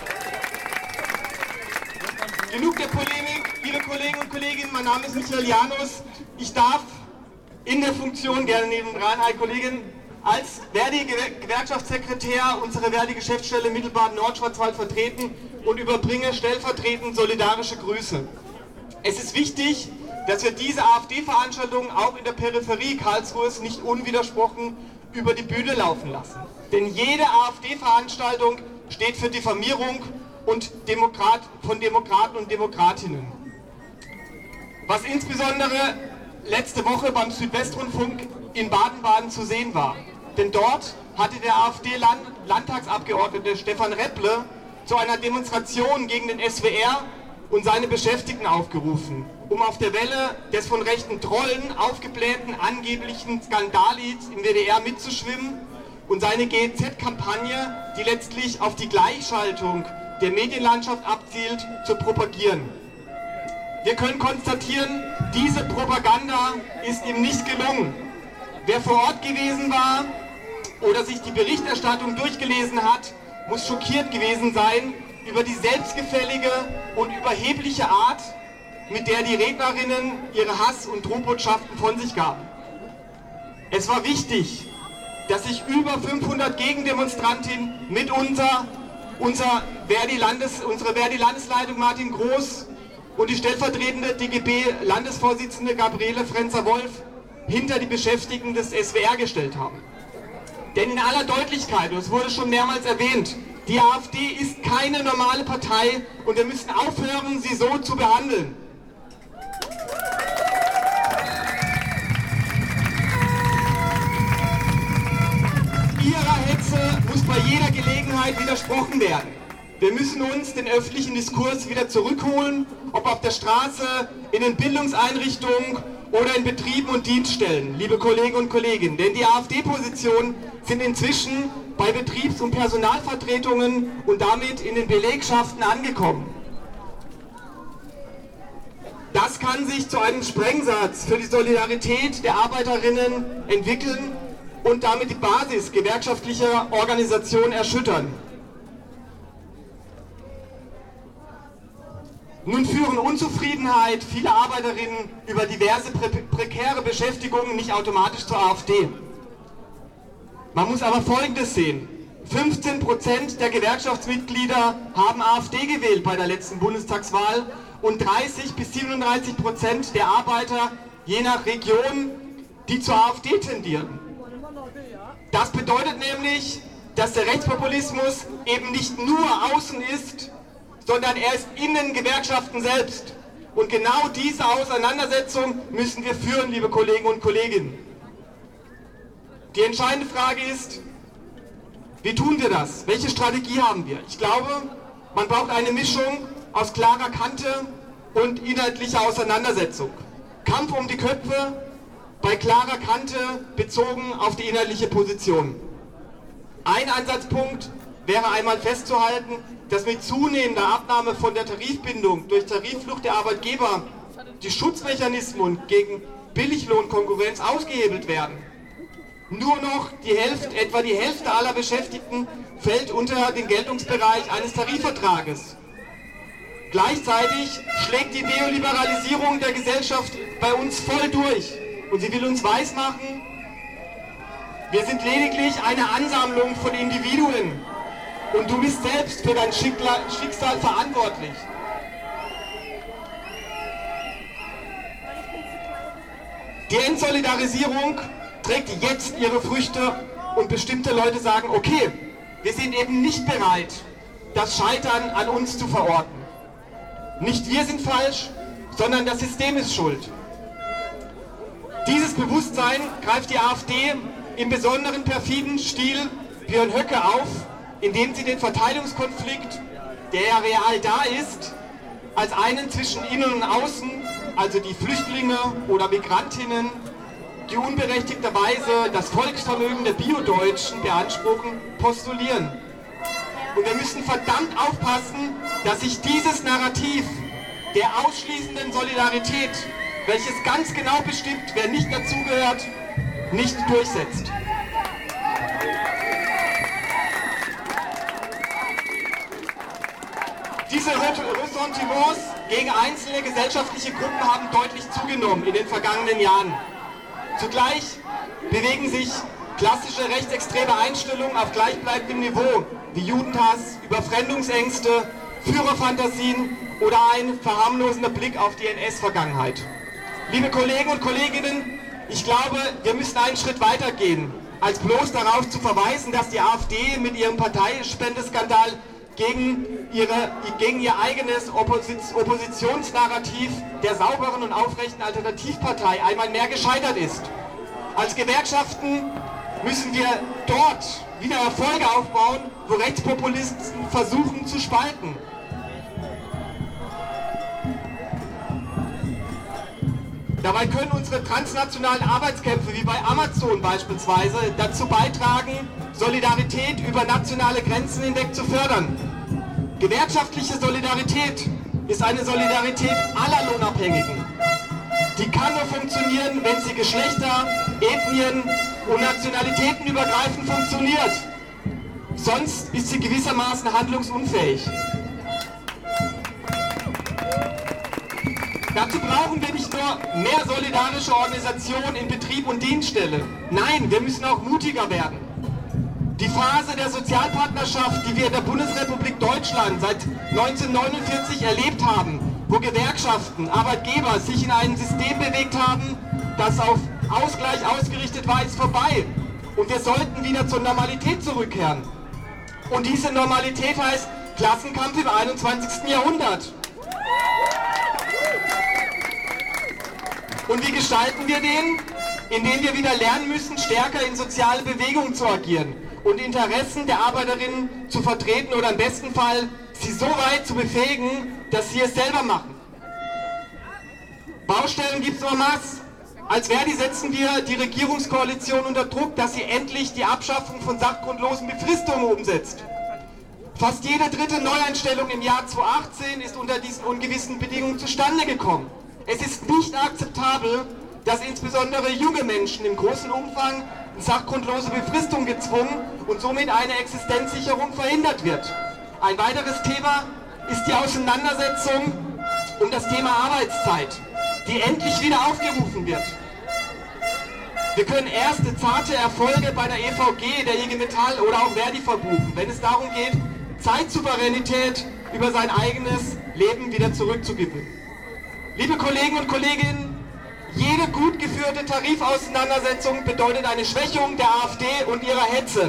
M: Genug der Polemik, liebe Kollegen und Kolleginnen, mein Name ist Michael Janus. Ich darf in der Funktion, gerne nebendran, hi Kollegin, als Verdi-Gewerkschaftssekretär unsere Verdi-Geschäftsstelle Mittelbaden-Nordschwarzwald vertreten und überbringe stellvertretend solidarische Grüße. Es ist wichtig, dass wir diese AfD-Veranstaltungen auch in der Peripherie Karlsruhes nicht unwidersprochen über die Bühne laufen lassen. Denn jede AfD-Veranstaltung steht für Diffamierung und Demokrat, von Demokraten und Demokratinnen. Was insbesondere letzte Woche beim Südwestrundfunk in Baden-Baden zu sehen war. Denn dort hatte der AfD-Landtagsabgeordnete Stefan Repple zu einer Demonstration gegen den S W R und seine Beschäftigten aufgerufen, um auf der Welle des von rechten Trollen aufgeblähten angeblichen Skandallieds im W D R mitzuschwimmen und seine G E Z-Kampagne, die letztlich auf die Gleichschaltung der Medienlandschaft abzielt, zu propagieren. Wir können konstatieren, diese Propaganda ist ihm nicht gelungen. Wer vor Ort gewesen war oder sich die Berichterstattung durchgelesen hat, muss schockiert gewesen sein über die selbstgefällige und überhebliche Art, mit der die Rednerinnen ihre Hass- und Drohbotschaften von sich gaben. Es war wichtig, dass sich über fünfhundert Gegendemonstrantinnen mit unser, unser Verdi-Landes, unsere Verdi-Landesleitung Martin Groß und die stellvertretende D G B-Landesvorsitzende Gabriele Frenzer-Wolf hinter die Beschäftigten des S W R gestellt haben. Denn in aller Deutlichkeit, und es wurde schon mehrmals erwähnt, die AfD ist keine normale Partei und wir müssen aufhören, sie so zu behandeln. Ihrer Hetze muss bei jeder Gelegenheit widersprochen werden. Wir müssen uns den öffentlichen Diskurs wieder zurückholen, ob auf der Straße, in den Bildungseinrichtungen oder in Betrieben und Dienststellen, liebe Kollegen und Kolleginnen. Denn die AfD-Positionen sind inzwischen bei Betriebs- und Personalvertretungen und damit in den Belegschaften angekommen. Das kann sich zu einem Sprengsatz für die Solidarität der Arbeiterinnen entwickeln und damit die Basis gewerkschaftlicher Organisationen erschüttern. Nun führen Unzufriedenheit vieler Arbeiterinnen über diverse pre prekäre Beschäftigungen nicht automatisch zur AfD. Man muss aber Folgendes sehen. fünfzehn Prozent der Gewerkschaftsmitglieder haben AfD gewählt bei der letzten Bundestagswahl und dreißig bis siebenunddreißig Prozent der Arbeiter je nach Region, die zur AfD tendieren. Das bedeutet nämlich, dass der Rechtspopulismus eben nicht nur außen ist, sondern er ist in den Gewerkschaften selbst. Und genau diese Auseinandersetzung müssen wir führen, liebe Kollegen und Kolleginnen. Die entscheidende Frage ist, wie tun wir das? Welche Strategie haben wir? Ich glaube, man braucht eine Mischung aus klarer Kante und inhaltlicher Auseinandersetzung. Kampf um die Köpfe, bei klarer Kante bezogen auf die inhaltliche Position. Ein Ansatzpunkt wäre einmal festzuhalten, dass mit zunehmender Abnahme von der Tarifbindung durch Tarifflucht der Arbeitgeber die Schutzmechanismen gegen Billiglohnkonkurrenz ausgehebelt werden. Nur noch die Hälfte, etwa die Hälfte aller Beschäftigten fällt unter den Geltungsbereich eines Tarifvertrages. Gleichzeitig schlägt die Neoliberalisierung der Gesellschaft bei uns voll durch. Und sie will uns weismachen, wir sind lediglich eine Ansammlung von Individuen. Und du bist selbst für dein Schicksal verantwortlich. Die Entsolidarisierung trägt jetzt ihre Früchte und bestimmte Leute sagen, okay, wir sind eben nicht bereit, das Scheitern an uns zu verorten. Nicht wir sind falsch, sondern das System ist schuld. Dieses Bewusstsein greift die AfD im besonderen perfiden Stil Björn Höcke auf, indem sie den Verteilungskonflikt, der ja real da ist, als einen zwischen Innen und Außen, also die Flüchtlinge oder Migrantinnen, die unberechtigterweise das Volksvermögen der Bio-Deutschen beanspruchen, postulieren. Und wir müssen verdammt aufpassen, dass sich dieses Narrativ der ausschließenden Solidarität, welches ganz genau bestimmt, wer nicht dazugehört, nicht durchsetzt. Diese Ressentiments gegen einzelne gesellschaftliche Gruppen haben deutlich zugenommen in den vergangenen Jahren. Zugleich bewegen sich klassische rechtsextreme Einstellungen auf gleichbleibendem Niveau, wie Judenhass, Überfremdungsängste, Führerfantasien oder ein verharmlosender Blick auf die N S-Vergangenheit. Liebe Kollegen und Kolleginnen, ich glaube, wir müssen einen Schritt weiter gehen, als bloß darauf zu verweisen, dass die AfD mit ihrem Parteispendeskandal gegen, ihre, gegen ihr eigenes Opposi- Oppositionsnarrativ der sauberen und aufrechten Alternativpartei einmal mehr gescheitert ist. Als Gewerkschaften müssen wir dort wieder Erfolge aufbauen, wo Rechtspopulisten versuchen zu spalten. Dabei können unsere transnationalen Arbeitskämpfe, wie bei Amazon beispielsweise, dazu beitragen, Solidarität über nationale Grenzen hinweg zu fördern. Gewerkschaftliche Solidarität ist eine Solidarität aller Lohnabhängigen. Die kann nur funktionieren, wenn sie Geschlechter, Ethnien und Nationalitäten übergreifend funktioniert. Sonst ist sie gewissermaßen handlungsunfähig. Dazu brauchen wir nicht nur mehr solidarische Organisationen in Betrieb und Dienststelle. Nein, wir müssen auch mutiger werden. Die Phase der Sozialpartnerschaft, die wir in der Bundesrepublik Deutschland seit neunzehnhundertneunundvierzig erlebt haben, wo Gewerkschaften, Arbeitgeber sich in ein System bewegt haben, das auf Ausgleich ausgerichtet war, ist vorbei. Und wir sollten wieder zur Normalität zurückkehren. Und diese Normalität heißt Klassenkampf im einundzwanzigsten Jahrhundert. Und wie gestalten wir den? Indem wir wieder lernen müssen, stärker in soziale Bewegungen zu agieren und Interessen der Arbeiterinnen zu vertreten oder im besten Fall sie so weit zu befähigen, dass sie es selber machen. Baustellen gibt es en masse. Als Verdi setzen wir die Regierungskoalition unter Druck, dass sie endlich die Abschaffung von sachgrundlosen Befristungen umsetzt. Fast jede dritte Neueinstellung im Jahr zweitausendachtzehn ist unter diesen ungewissen Bedingungen zustande gekommen. Es ist nicht akzeptabel, dass insbesondere junge Menschen im großen Umfang in sachgrundlose Befristung gezwungen und somit eine Existenzsicherung verhindert wird. Ein weiteres Thema ist die Auseinandersetzung um das Thema Arbeitszeit, die endlich wieder aufgerufen wird. Wir können erste zarte Erfolge bei der E V G, der I G Metall oder auch Verdi verbuchen, wenn es darum geht, Zeitsouveränität über sein eigenes Leben wieder zurückzugewinnen. Liebe Kollegen und Kolleginnen, jede gut geführte Tarifauseinandersetzung bedeutet eine Schwächung der AfD und ihrer Hetze.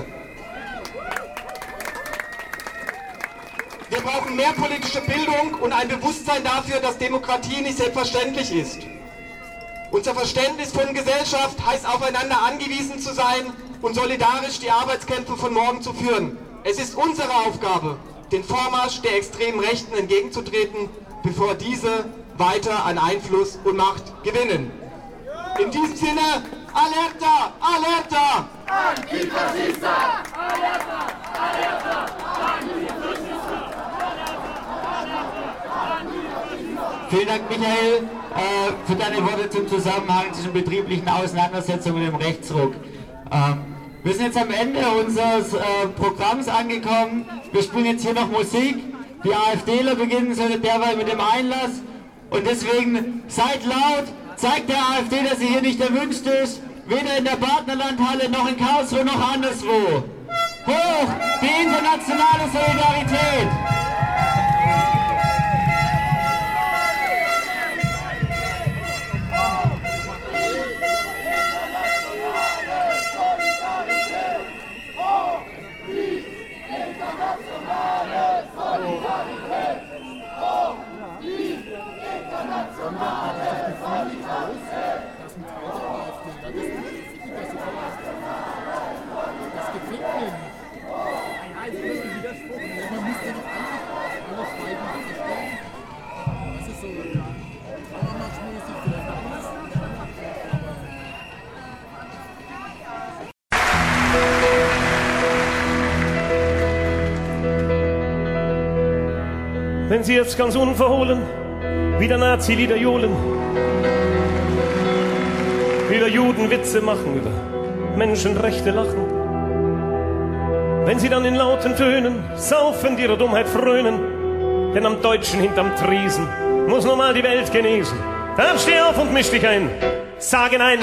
M: Wir brauchen mehr politische Bildung und ein Bewusstsein dafür, dass Demokratie nicht selbstverständlich ist. Unser Verständnis von Gesellschaft heißt, aufeinander angewiesen zu sein und solidarisch die Arbeitskämpfe von morgen zu führen. Es ist unsere Aufgabe, den Vormarsch der extremen Rechten entgegenzutreten, bevor diese weiter an Einfluss und Macht gewinnen. In diesem Sinne, Alerta! Alerta!
G: Antifascista! Alerta! Alerta! Antifascista!
I: Vielen Dank, Michael, äh, für deine Worte zum Zusammenhang zwischen betrieblichen Auseinandersetzungen und dem Rechtsruck. Ähm, wir sind jetzt am Ende unseres äh, Programms angekommen. Wir spielen jetzt hier noch Musik. Die AfDler beginnen so derweil mit dem Einlass. Und deswegen seid laut, zeigt der AfD, dass sie hier nicht erwünscht ist. Weder in der Partnerlandhalle noch in Karlsruhe noch anderswo. Hoch die internationale Solidarität!
N: Wenn Sie jetzt ganz unverhohlen wieder Nazi-Lieder johlen, über Judenwitze machen, über Menschenrechte lachen, wenn Sie dann in lauten Tönen saufend ihrer Dummheit frönen, denn am Deutschen hinterm Triesen muss nun mal die Welt genesen, dann steh auf und misch dich ein, sage nein.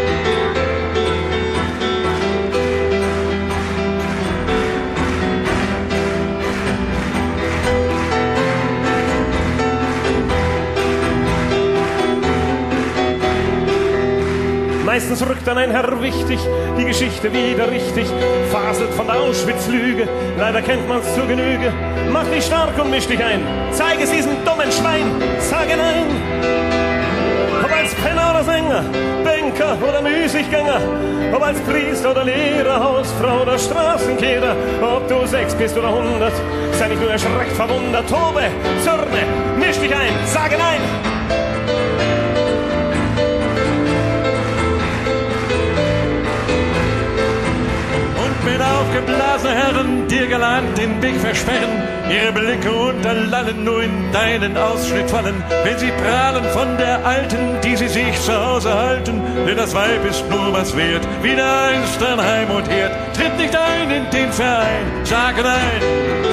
N: Meistens rückt dann ein Herr wichtig, die Geschichte wieder richtig, faselt von der Auschwitz-Lüge, leider kennt man's zur Genüge. Mach dich stark und misch dich ein, zeig es diesem dummen Schwein, sage nein. Ob als Penner oder Sänger, Banker oder Müßiggänger, ob als Priester oder Lehrer, Hausfrau oder Straßenkehrer, ob du sechs bist oder hundert, sei nicht nur erschreckt verwundert, tobe, zürne, misch dich ein, sage nein.
O: Wenn aufgeblasene Herren dir galant den Weg versperren, ihre Blicke unterlallen nur in deinen Ausschnitt fallen, wenn sie prahlen von der Alten, die sie sich zu Hause halten, denn das Weib ist nur was wert, wie der einst an Heim und Herd, tritt nicht ein in den Verein, sage nein.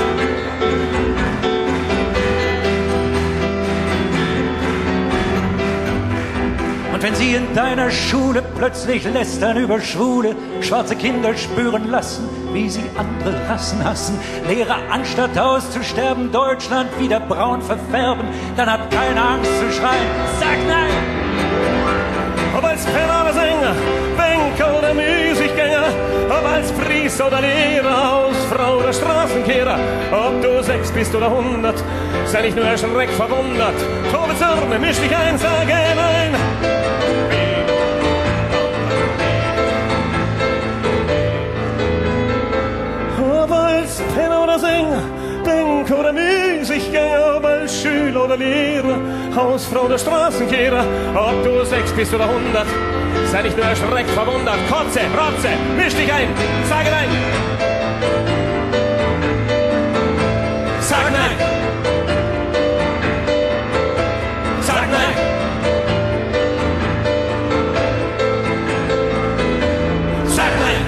P: Und wenn sie in deiner Schule plötzlich lästern über Schwule, schwarze Kinder spüren lassen, wie sie andere Rassen hassen, Lehrer anstatt auszusterben, Deutschland wieder braun verfärben, dann hat keine Angst zu schreien, sag nein!
N: Ob als Penner oder Sänger, Banker oder Müßiggänger, ob als Priester oder Lehrer, Hausfrau oder Straßenkehrer, ob du sechs bist oder hundert, sei nicht nur erschreckt verwundert, tobe Zürne, misch dich ein, sage nein! Ob als Penner oder Sänger, Banker oder Müßiggänger, ob als Schüler oder Lehrer, Hausfrau oder Straßenkehrer, ob du sechs bist oder hundert, sei nicht nur erschreckt verwundert, kotze, rotze, misch dich ein, sage nein! Sag nein! Sag nein! Sag nein!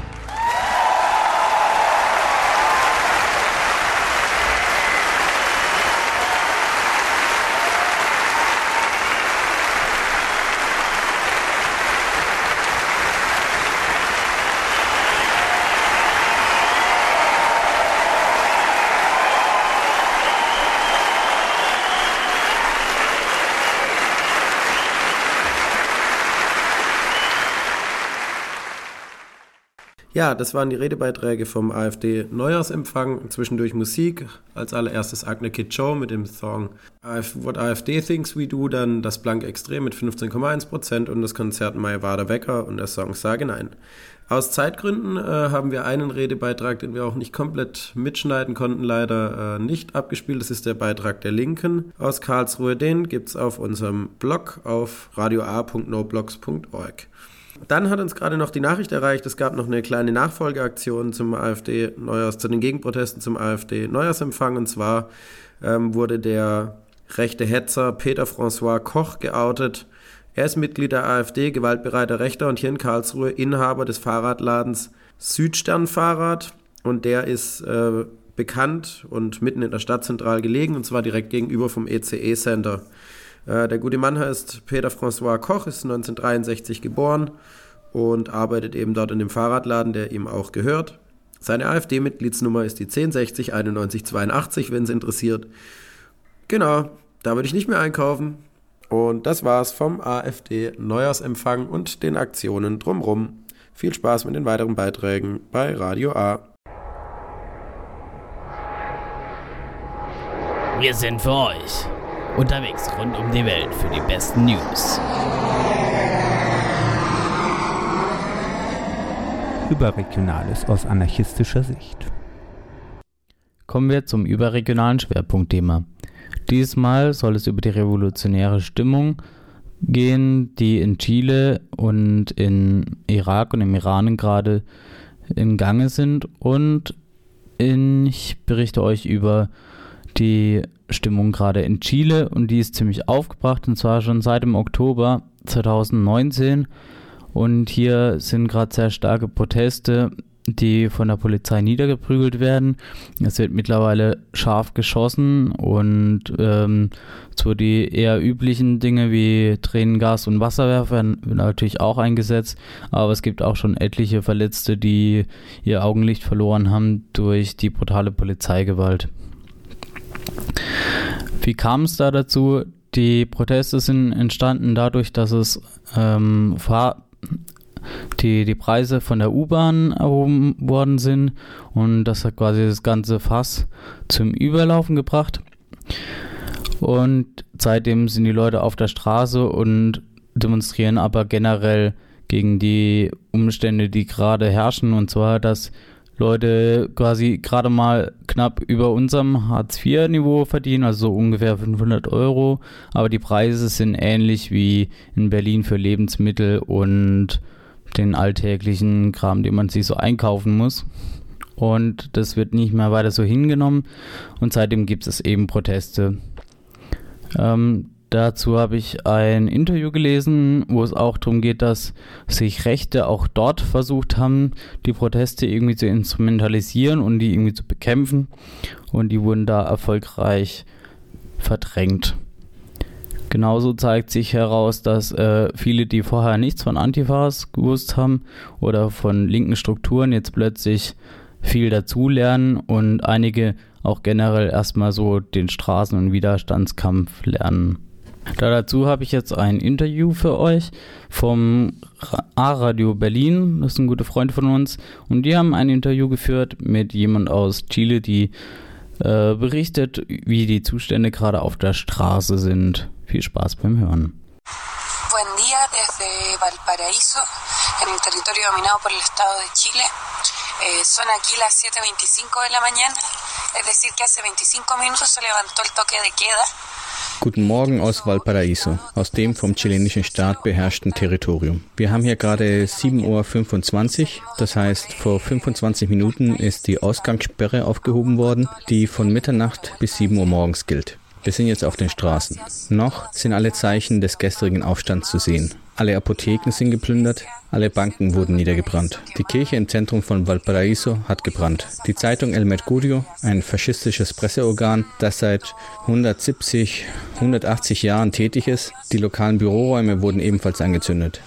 C: Ja, das waren die Redebeiträge vom AfD-Neujahrsempfang, zwischendurch Musik, als allererstes Agne Kid Joe mit dem Song What AfD Thinks We Do, dann das Blank Extrem mit fünfzehn Komma eins Prozent und das Konzert Mayawada Wecker und der Song Sage Nein. Aus Zeitgründen äh, haben wir einen Redebeitrag, den wir auch nicht komplett mitschneiden konnten, leider äh, nicht abgespielt. Das ist der Beitrag der Linken aus Karlsruhe. Den gibt's auf unserem Blog auf radio a punkt noblogs punkt org. Dann hat uns gerade noch die Nachricht erreicht, es gab noch eine kleine Nachfolgeaktion zum AfD-Neujahrs, zu den Gegenprotesten zum AfD-Neujahrsempfang. Und zwar ähm, wurde der rechte Hetzer Peter François Koch geoutet. Er ist Mitglied der AfD, gewaltbereiter Rechter und hier in Karlsruhe Inhaber des Fahrradladens Südstern Fahrrad. Und der ist äh, bekannt und mitten in der Stadt zentral gelegen, und zwar direkt gegenüber vom E C E-Center. Äh, der gute Mann heißt Peter François Koch, ist neunzehnhundertdreiundsechzig geboren und arbeitet eben dort in dem Fahrradladen, der ihm auch gehört. Seine AfD-Mitgliedsnummer ist die zehn sechzig einundneunzig zweiundachtzig, wenn es interessiert. Genau, da würde ich nicht mehr einkaufen. Und das war's vom AfD-Neujahrsempfang und den Aktionen drumrum. Viel Spaß mit den weiteren Beiträgen bei Radio A.
E: Wir sind für euch unterwegs rund um die Welt für die besten News.
Q: Überregionales aus anarchistischer Sicht.
E: Kommen wir zum überregionalen Schwerpunktthema. Diesmal soll es über die revolutionäre Stimmung gehen, die in Chile und in Irak und im Iran gerade in Gange sind, und in, ich berichte euch über die Stimmung gerade in Chile, und die ist ziemlich aufgebracht, und zwar schon seit dem Oktober zweitausendneunzehn. Und hier sind gerade sehr starke Proteste, die von der Polizei niedergeprügelt werden. Es wird mittlerweile scharf geschossen, und ähm, so die eher üblichen Dinge wie Tränengas und Wasserwerfer werden natürlich auch eingesetzt, aber es gibt auch schon etliche Verletzte, die ihr Augenlicht verloren haben durch die brutale Polizeigewalt. Wie kam es da dazu? Die Proteste sind entstanden dadurch, dass es ähm, Fahr- Die, die Preise von der U-Bahn erhoben worden sind, und das hat quasi das ganze Fass zum Überlaufen gebracht. Und seitdem sind die Leute auf der Straße und demonstrieren aber generell gegen die Umstände, die gerade herrschen, und zwar, dass Leute quasi gerade mal knapp über unserem Hartz vier Niveau verdienen, also so ungefähr fünfhundert Euro, aber die Preise sind ähnlich wie in Berlin für Lebensmittel und den alltäglichen Kram, den man sich so einkaufen muss. Und das wird nicht mehr weiter so hingenommen, und seitdem gibt es eben Proteste. Ähm, dazu habe ich ein Interview gelesen, wo es auch darum geht, dass sich Rechte auch dort versucht haben, die Proteste irgendwie zu instrumentalisieren und die irgendwie zu bekämpfen, und die wurden da erfolgreich verdrängt. Genauso zeigt sich heraus, dass äh, viele, die vorher nichts von Antifas gewusst haben oder von linken Strukturen, jetzt plötzlich viel dazulernen, und einige auch generell erstmal so den Straßen- und Widerstandskampf lernen. Da dazu habe ich jetzt ein Interview für euch vom A-Radio Berlin, das sind gute Freunde von uns, und die haben ein Interview geführt mit jemand aus Chile, die äh, berichtet, wie die Zustände gerade auf der Straße sind. Viel Spaß beim Hören.
R: Buen día desde Valparaíso, en el territorio dominado por el Estado de Chile. Eh, son aquí las siete veinticinco de la mañana, es decir que hace veinticinco minutos se levantó el toque de queda.
S: Guten Morgen aus Valparaíso, aus dem vom chilenischen Staat beherrschten Territorium. Wir haben hier gerade sieben Uhr fünfundzwanzig, das heißt vor fünfundzwanzig Minuten ist die Ausgangssperre aufgehoben worden, die von Mitternacht bis sieben Uhr morgens gilt. Wir sind jetzt auf den Straßen. Noch sind alle Zeichen des gestrigen Aufstands zu sehen. Alle Apotheken sind geplündert, alle Banken wurden niedergebrannt. Die Kirche im Zentrum von Valparaíso hat gebrannt. Die Zeitung El Mercurio, ein faschistisches Presseorgan, das seit hundertsiebzig, hundertachtzig Jahren tätig ist, die lokalen Büroräume wurden ebenfalls angezündet.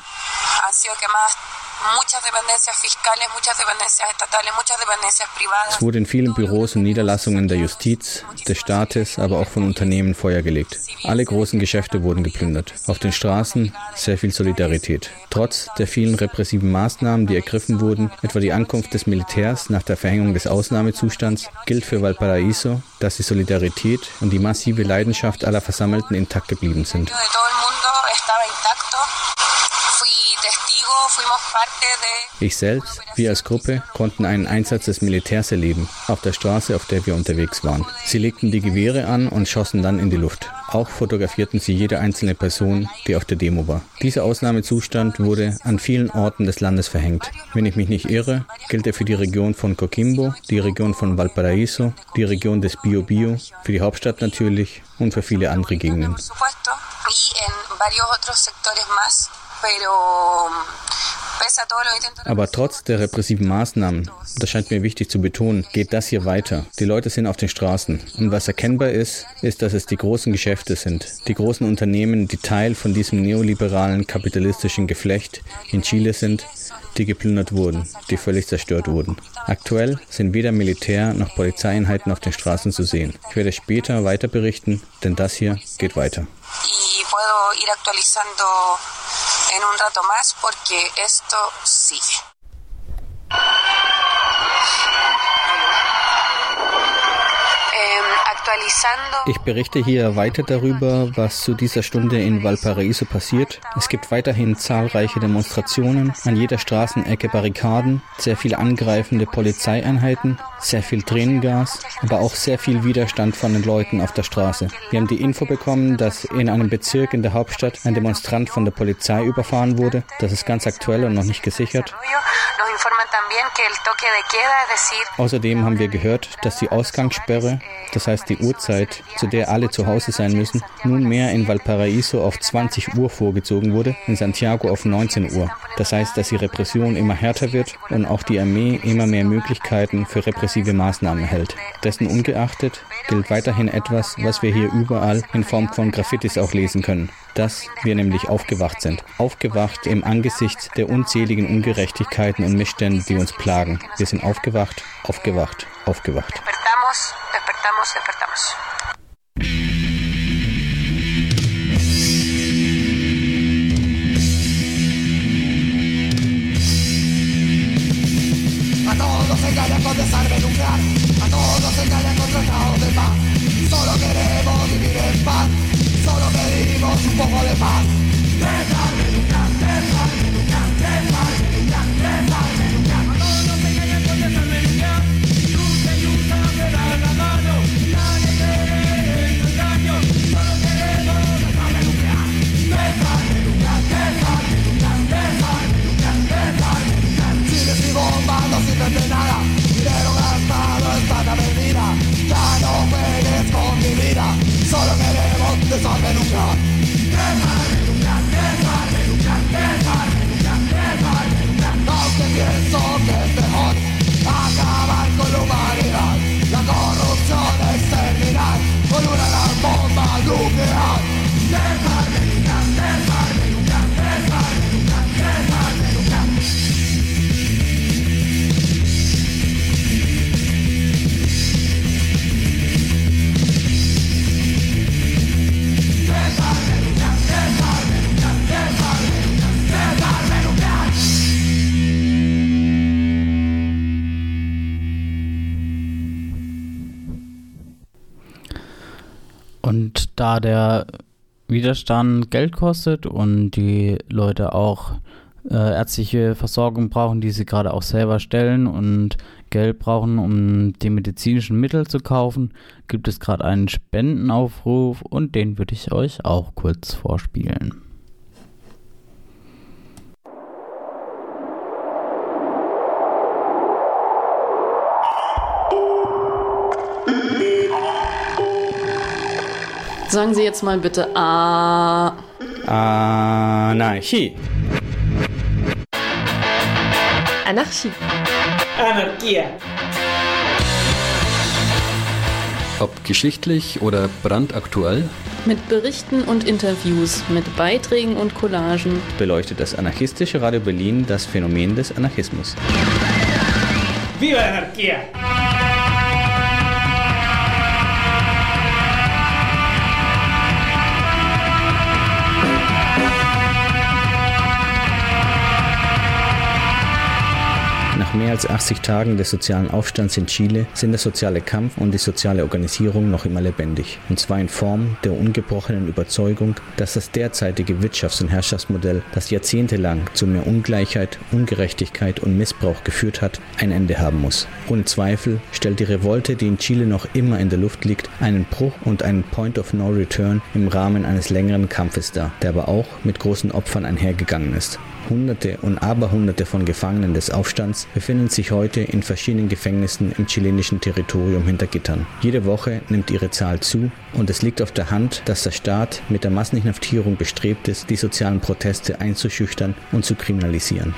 S: Es wurde in vielen Büros und Niederlassungen der Justiz, des Staates, aber auch von Unternehmen Feuer gelegt. Alle großen Geschäfte wurden geplündert. Auf den Straßen sehr viel Solidarität. Trotz der vielen repressiven Maßnahmen, die ergriffen wurden, etwa die Ankunft des Militärs nach der Verhängung des Ausnahmezustands, gilt für Valparaíso, dass die Solidarität und die massive Leidenschaft aller Versammelten intakt geblieben sind. Ich selbst, wir als Gruppe, konnten einen Einsatz des Militärs erleben, auf der Straße, auf der wir unterwegs waren. Sie legten die Gewehre an und schossen dann in die Luft. Auch fotografierten sie jede einzelne Person, die auf der Demo war. Dieser Ausnahmezustand wurde an vielen Orten des Landes verhängt. Wenn ich mich nicht irre, gilt er für die Region von Coquimbo, die Region von Valparaíso, die Region des Biobío, für die Hauptstadt natürlich und für viele andere Gegenden. Aber trotz der repressiven Maßnahmen, das scheint mir wichtig zu betonen, geht das hier weiter. Die Leute sind auf den Straßen. Und was erkennbar ist, ist, dass es die großen Geschäfte sind. Die großen Unternehmen, die Teil von diesem neoliberalen kapitalistischen Geflecht in Chile sind, die geplündert wurden, die völlig zerstört wurden. Aktuell sind weder Militär noch Polizeieinheiten auf den Straßen zu sehen. Ich werde später weiter berichten, denn das hier geht weiter.
R: Y puedo ir actualizando en un rato más porque esto sigue.
S: Ich berichte hier weiter darüber, was zu dieser Stunde in Valparaíso passiert. Es gibt weiterhin zahlreiche Demonstrationen, an jeder Straßenecke Barrikaden, sehr viele angreifende Polizeieinheiten, sehr viel Tränengas, aber auch sehr viel Widerstand von den Leuten auf der Straße. Wir haben die Info bekommen, dass in einem Bezirk in der Hauptstadt ein Demonstrant von der Polizei überfahren wurde. Das ist ganz aktuell und noch nicht gesichert. Außerdem haben wir gehört, dass die Ausgangssperre, das heißt die Uhrzeit, zu der alle zu Hause sein müssen, nunmehr in Valparaíso auf zwanzig Uhr vorgezogen wurde, in Santiago auf neunzehn Uhr. Das heißt, dass die Repression immer härter wird und auch die Armee immer mehr Möglichkeiten für repressive Maßnahmen erhält. Dessen ungeachtet gilt weiterhin etwas, was wir hier überall in Form von Graffitis auch lesen können. Dass wir nämlich aufgewacht sind. Aufgewacht im Angesicht der unzähligen Ungerechtigkeiten und Missstände, die uns plagen. Wir sind aufgewacht, aufgewacht, aufgewacht.
R: Despertamos, despertamos, despertamos.
G: A todos engañan con desarme nuclear, a todos engañan con tratados de paz. Solo queremos vivir en paz, solo pedimos un poco de paz. Desarme nuclear, desarme nuclear, desarme nuclear, desarme nuclear. A todos engañan con desarme nuclear, luz y luz me dan la mano. Nadie cree en tu engaño, solo queremos desarme nuclear. Desarme nuclear, desarme nuclear, desarme nuclear, desarme nuclear. Chiles y bombas no sirven de nada, dinero gastado está la bebida. Ya no juegues con mi vida, solo queremos desarme nuclear. Desarme nuclear, desarme nuclear, desarme nuclear, desarme nuclear. Aunque pienso que es mejor acabar con la humanidad, la corrupción exterminar con una gran bomba nuclear. Desarme nuclear, desarme nuclear, desarme nuclear, desarme nuclear.
E: Und da der Widerstand Geld kostet und die Leute auch äh, ärztliche Versorgung brauchen, die sie gerade auch selber stellen und Geld brauchen, um die medizinischen Mittel zu kaufen, gibt es gerade einen Spendenaufruf und den würde ich euch auch kurz vorspielen.
T: Sagen Sie jetzt mal bitte A.
S: Anarchie.
T: Anarchie.
U: Anarchie.
V: Ob geschichtlich oder brandaktuell?
T: Mit Berichten und Interviews, mit Beiträgen und Collagen
S: beleuchtet das anarchistische Radio Berlin das Phänomen des Anarchismus.
U: Viva Anarchie!
S: Nach mehr als achtzig Tagen des sozialen Aufstands in Chile sind der soziale Kampf und die soziale Organisierung noch immer lebendig. Und zwar in Form der ungebrochenen Überzeugung, dass das derzeitige Wirtschafts- und Herrschaftsmodell, das jahrzehntelang zu mehr Ungleichheit, Ungerechtigkeit und Missbrauch geführt hat, ein Ende haben muss. Ohne Zweifel stellt die Revolte, die in Chile noch immer in der Luft liegt, einen Bruch und einen Point of No Return im Rahmen eines längeren Kampfes dar, der aber auch mit großen Opfern einhergegangen ist. Hunderte und Aberhunderte von Gefangenen des Aufstands befinden sich heute in verschiedenen Gefängnissen im chilenischen Territorium hinter Gittern. Jede Woche nimmt ihre Zahl zu und es liegt auf der Hand, dass der Staat mit der Masseninhaftierung bestrebt ist, die sozialen Proteste einzuschüchtern und zu kriminalisieren.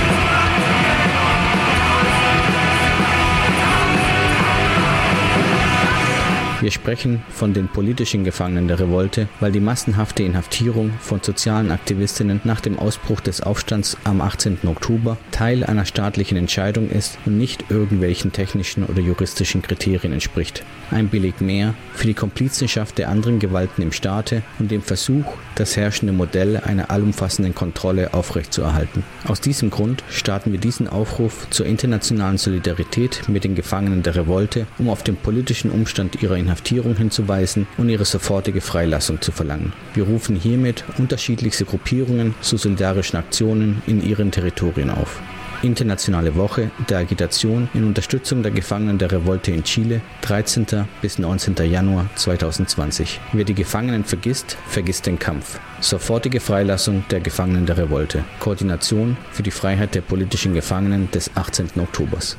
S: Wir sprechen von den politischen Gefangenen der Revolte, weil die massenhafte Inhaftierung von sozialen Aktivistinnen nach dem Ausbruch des Aufstands am achtzehnten Oktober Teil einer staatlichen Entscheidung ist und nicht irgendwelchen technischen oder juristischen Kriterien entspricht. Ein Beleg mehr für die Komplizenschaft der anderen Gewalten im Staate und dem Versuch, das herrschende Modell einer allumfassenden Kontrolle aufrechtzuerhalten. Aus diesem Grund starten wir diesen Aufruf zur internationalen Solidarität mit den Gefangenen der Revolte, um auf den politischen Umstand ihrer Inhaftierung hinzuweisen und ihre sofortige Freilassung zu verlangen. Wir rufen hiermit unterschiedlichste Gruppierungen zu solidarischen Aktionen in ihren Territorien auf. Internationale Woche der Agitation in Unterstützung der Gefangenen der Revolte in Chile, dreizehnten bis neunzehnten Januar zweitausendzwanzig. Wer die Gefangenen vergisst, vergisst den Kampf. Sofortige Freilassung der Gefangenen der Revolte. Koordination für die Freiheit der politischen Gefangenen des achtzehnten Oktobers.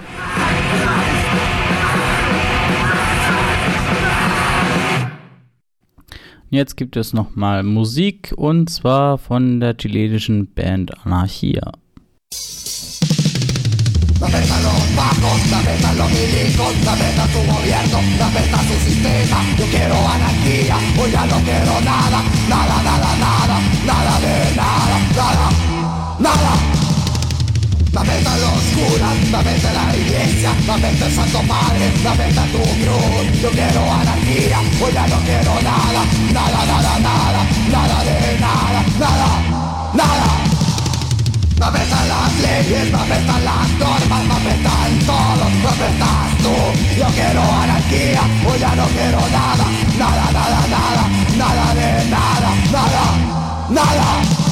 E: Jetzt gibt es nochmal Musik und zwar von der chilenischen Band Anarchia.
G: La meta a los bajos, la meta a los milicos, la meta a tu gobierno, la meta a su sistema. Yo quiero anarquía, hoy ya no quiero nada, nada, nada, nada, nada de nada, nada, nada. La meta a los curas, la meta a la iglesia, la meta al Santo Padre, la meta a tu cruz. Yo quiero anarquía, hoy ya no quiero nada, nada, nada, nada, nada de nada, nada, nada. Me metan las leyes, me metan las normas, me metan todos, me metas tú. Yo quiero anarquía, hoy ya no quiero nada, nada, nada, nada, nada de nada, nada, nada.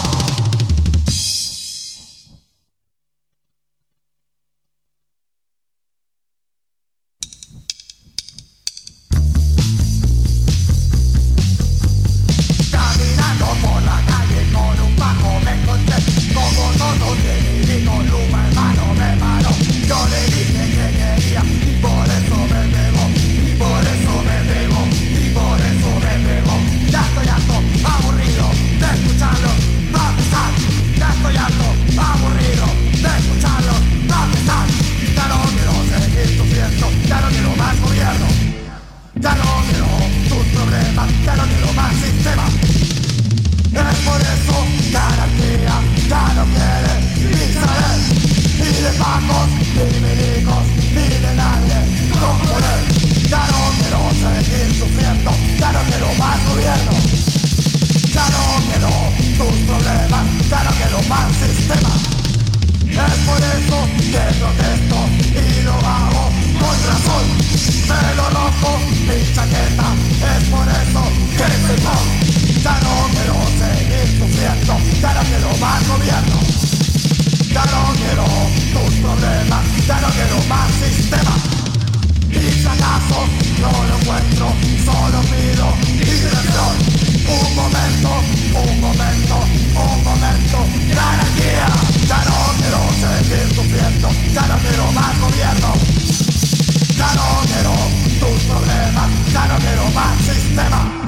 G: Caminando por la calle con un bajo me encontré como todo tiene y con luma hermano me paró. Yo le dije que quería y por eso me pegó, y por eso me pegó, y por eso me pegó. Ya estoy harto, aburrido de escucharlo, va a pesar. Ya estoy harto, aburrido de escucharlo, va a pesar. Ya no quiero seguir sufriendo, ya no quiero más gobierno. Ya no quiero tus problemas, ya no quiero más sistema. Es por eso que anarquía ya no quiere ni saber, ni de pacos, ni de milicos, ni de nadie con poder. Ya no quiero seguir sufriendo, ya no quiero más gobierno. Ya no quiero tus problemas, ya no quiero más sistema. Es por eso que protesto y lo hago con razón. Pelo rojo, mi chaqueta, es por eso que soy pop. Ya no quiero seguir sufriendo, ya no quiero más gobierno. Ya no quiero tus problemas, ya no quiero más sistema. Y si acaso no lo encuentro, solo pido diversión. Un momento, un momento, un momento de anarquía. Ya no quiero seguir sufriendo, ya no quiero más gobierno. Ya no quiero tus problemas, ya no quiero más sistema.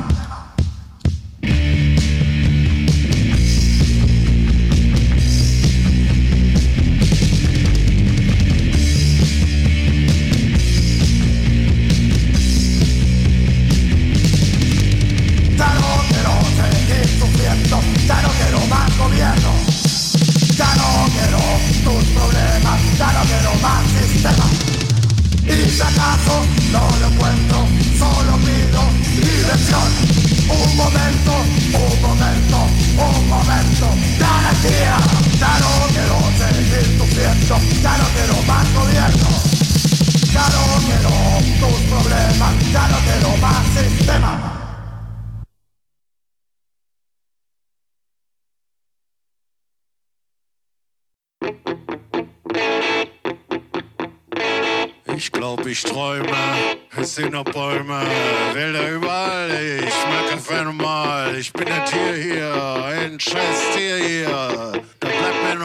G: Ya no quiero más gobierno. Ya no quiero tus problemas, ya no quiero más sistema. Y si acaso no lo encuentro, solo pido diversión. Un momento, un momento, un momento de anarquía. Ya no quiero seguir sufriendo, ya no quiero más gobierno. Ya no quiero tus problemas, ya no quiero más sistema.
A: Ich glaub, ich träume, es sind noch Bäume, Wälder überall, ich merk ein Phänomen, ich bin ein Tier hier, ein scheiß Tier hier, da bleibt mein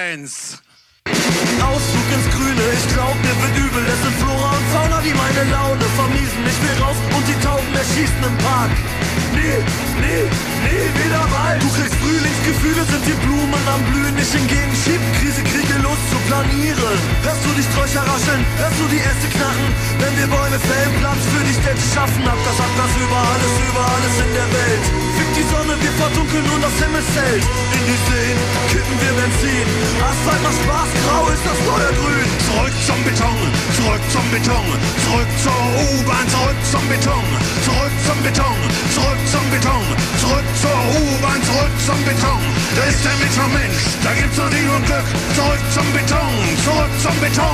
A: eins.
D: Ausflug ins Grüne, ich glaub, mir wird übel. Es sind Flora und Fauna, die meine Laune vermiesen. Ich will raus und die Tauben erschießen im Park. Nee, nee, nee, wieder Wald. Du kriegst Frühlingsgefühle, sind die Blumen am Blühen. Ich hingegen schieb Krise, kriege Lust zu planieren. Hörst du die Sträucher rascheln, hörst du die Äste knacken? Wenn wir Bäume fällen, Platz für die Städte schaffen. Ab das, ab das über alles, über alles in der Welt. Fickt die Sonne, wir verdunkeln und das Himmelszelt. In die Seen kippen wir Benzin. Asphalt macht Spaß, grau ist das neue Grün.
A: Zurück zum Beton, zurück zum Beton, zurück zur U-Bahn, zurück zum Beton, zurück zum Beton, zurück zum Beton, zurück zur U-Bahn, zurück zum Beton. Da ist der Mensch vom Mensch, da gibt's nur Liebe und Glück. Zurück zum Beton, zurück zum Beton.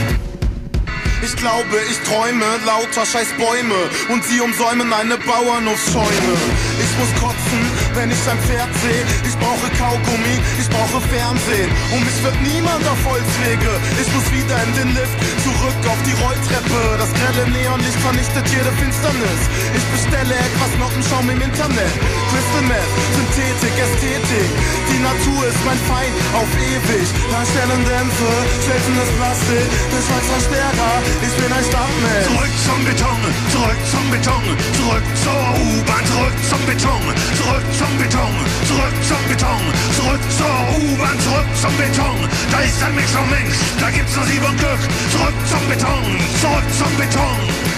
D: Ich glaube, ich träume lauter scheiß Bäume und sie umsäumen eine Bauernhofsscheune. Ich muss kotzen, wenn ich ein Pferd sehe. Ich brauche Kaugummi, ich brauche Fernsehen. Um mich wird niemand auf Holzwege. Ich muss wieder in den Lift, zurück auf die Rolltreppe. Das grelle Neonlicht vernichtet jede Finsternis. Ich bestelle etwas Noppenschaum im Internet. Crystal Meth, Synthetik, Ästhetik. Die Natur ist mein Feind auf ewig. Darstellendämpfe, seltenes Plastik, der Schweizer ich bin ein Stadtmensch.
A: Zurück zum Beton, zurück zum Beton, zurück zur U-Bahn, zurück zum Beton, zurück zum Beton, zurück zum Beton, zurück zur U-Bahn, zurück zum Beton. Da ist ein Mensch vom Mensch, da gibt's nur Liebe und Glück. Zurück zum Beton, zurück zum Beton.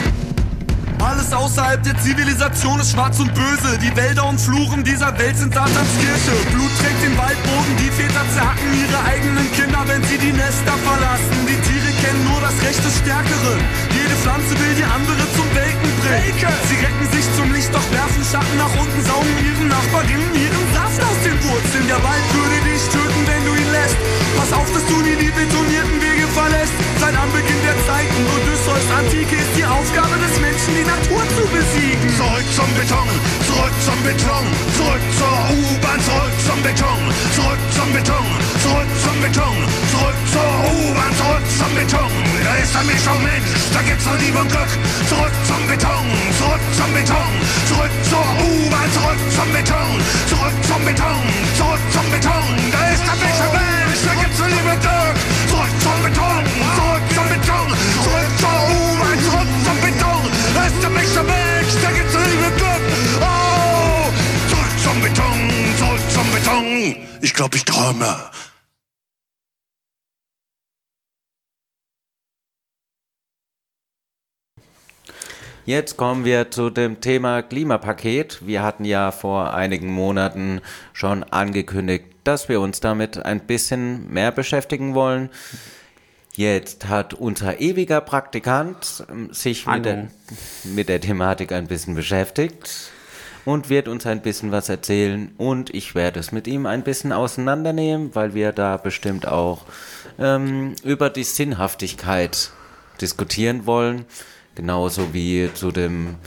D: Alles außerhalb der Zivilisation ist schwarz und böse. Die Wälder und Fluren dieser Welt sind Satans Kirche. Blut trägt den Waldboden, die Väter zerhacken ihre eigenen Kinder, wenn sie die Nester verlassen. Die Tiere kennen nur das Recht des Stärkeren. Jede Pflanze will die andere zum Welken bringen. Sie recken sich zum Licht, doch werfen Schatten nach unten, saugen ihren Nachbarinnen ihren Saft aus den Wurzeln. Der Wald würde dich töten, wenn du ihn lässt. Pass auf, dass du nie die betonierten Wege verlässt. Seit Anbeginn der Zeiten, Odysseus Antike ist die Aufgabe des Menschen, die Natur zu besiegen.
A: Zurück zum Beton, zurück zum Beton, zurück zur U-Bahn, zurück zum Beton, zurück zum Beton, zurück zum Beton, zurück zur U-Bahn, zurück zum Beton. Da ist ein Mensch vom Mensch, da gibt's nur Liebe und Glück. Zurück zum Beton, zurück zum Beton, zurück zur U-Bahn, zurück zum Beton, zurück zum Beton, zurück zum Beton. Da ist ein Mensch vom Mensch, da gibt's nur Liebe und Glück. Zurück zum Beton, zurück zum Beton, zurück zur U-Bahn, zurück zum Beton. Da ist der Mensch vom Mensch, da gibt's nur Liebe und Glück. Oh, zurück zum Beton, zurück zum Beton. Ich glaub, ich träume.
F: Jetzt kommen wir zu dem Thema Klimapaket. Wir hatten ja vor einigen Monaten schon angekündigt, dass wir uns damit ein bisschen mehr beschäftigen wollen. Jetzt hat unser ewiger Praktikant sich mit der, mit der Thematik ein bisschen beschäftigt und wird uns ein bisschen was erzählen. Und ich werde es mit ihm ein bisschen auseinandernehmen, weil wir da bestimmt auch ähm, über die Sinnhaftigkeit diskutieren wollen. Genauso wie zu dem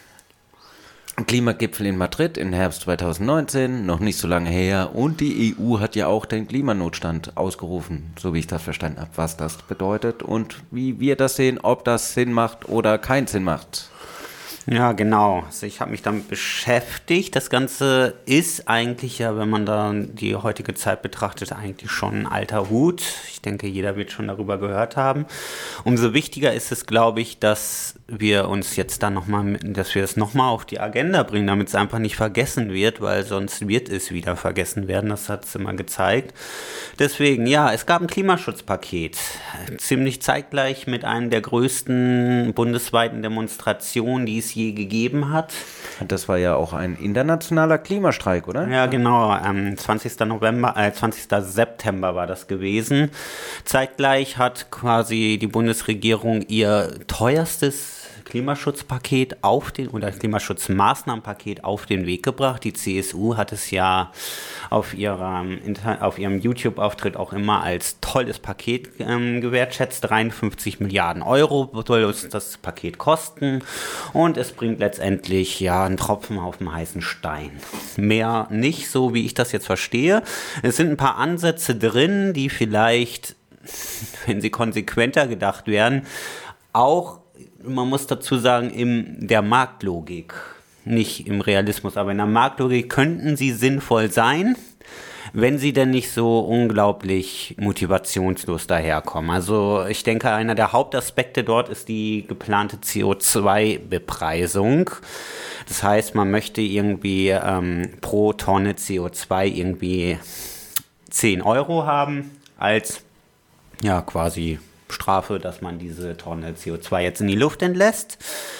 F: Klimagipfel in Madrid im Herbst zwanzig neunzehn, noch nicht so lange her. Und die E U hat ja auch den Klimanotstand ausgerufen, so wie ich das verstanden habe, was das bedeutet und wie wir das sehen, ob das Sinn macht oder keinen Sinn macht.
W: Ja, genau. Also ich habe mich damit beschäftigt. Das Ganze ist eigentlich ja, wenn man da die heutige Zeit betrachtet, eigentlich schon ein alter Hut. Ich denke, jeder wird schon darüber gehört haben. Umso wichtiger ist es, glaube ich, dass wir uns jetzt dann nochmal, dass wir es nochmal auf die Agenda bringen, damit es einfach nicht vergessen wird, weil sonst wird es wieder vergessen werden. Das hat es immer gezeigt. Deswegen, ja, es gab ein Klimaschutzpaket. Ziemlich zeitgleich mit einer der größten bundesweiten Demonstrationen, die es je gegeben hat.
F: Das war ja auch ein internationaler Klimastreik, oder?
W: Ja, genau. Am zwanzigsten November, äh, zwanzigsten September war das gewesen. Zeitgleich hat quasi die Bundesregierung ihr teuerstes Klimaschutzpaket auf den oder Klimaschutzmaßnahmenpaket auf den Weg gebracht. Die C S U hat es ja auf ihrem, auf ihrem YouTube-Auftritt auch immer als tolles Paket ähm, gewertschätzt. dreiundfünfzig Milliarden Euro soll uns das Paket kosten und es bringt letztendlich ja einen Tropfen auf dem heißen Stein. Mehr nicht, so wie ich das jetzt verstehe. Es sind ein paar Ansätze drin, die vielleicht, wenn sie konsequenter gedacht werden, auch, man muss dazu sagen, in der Marktlogik, nicht im Realismus, aber in der Marktlogik könnten sie sinnvoll sein. wenn sie denn nicht so unglaublich motivationslos daherkommen. Also ich denke, einer der Hauptaspekte dort ist die geplante C O zwei Bepreisung. Das heißt, man möchte irgendwie ähm, pro Tonne C O zwei irgendwie zehn Euro haben als ja quasi Strafe, dass man diese Tonne C O zwei jetzt in die Luft entlässt.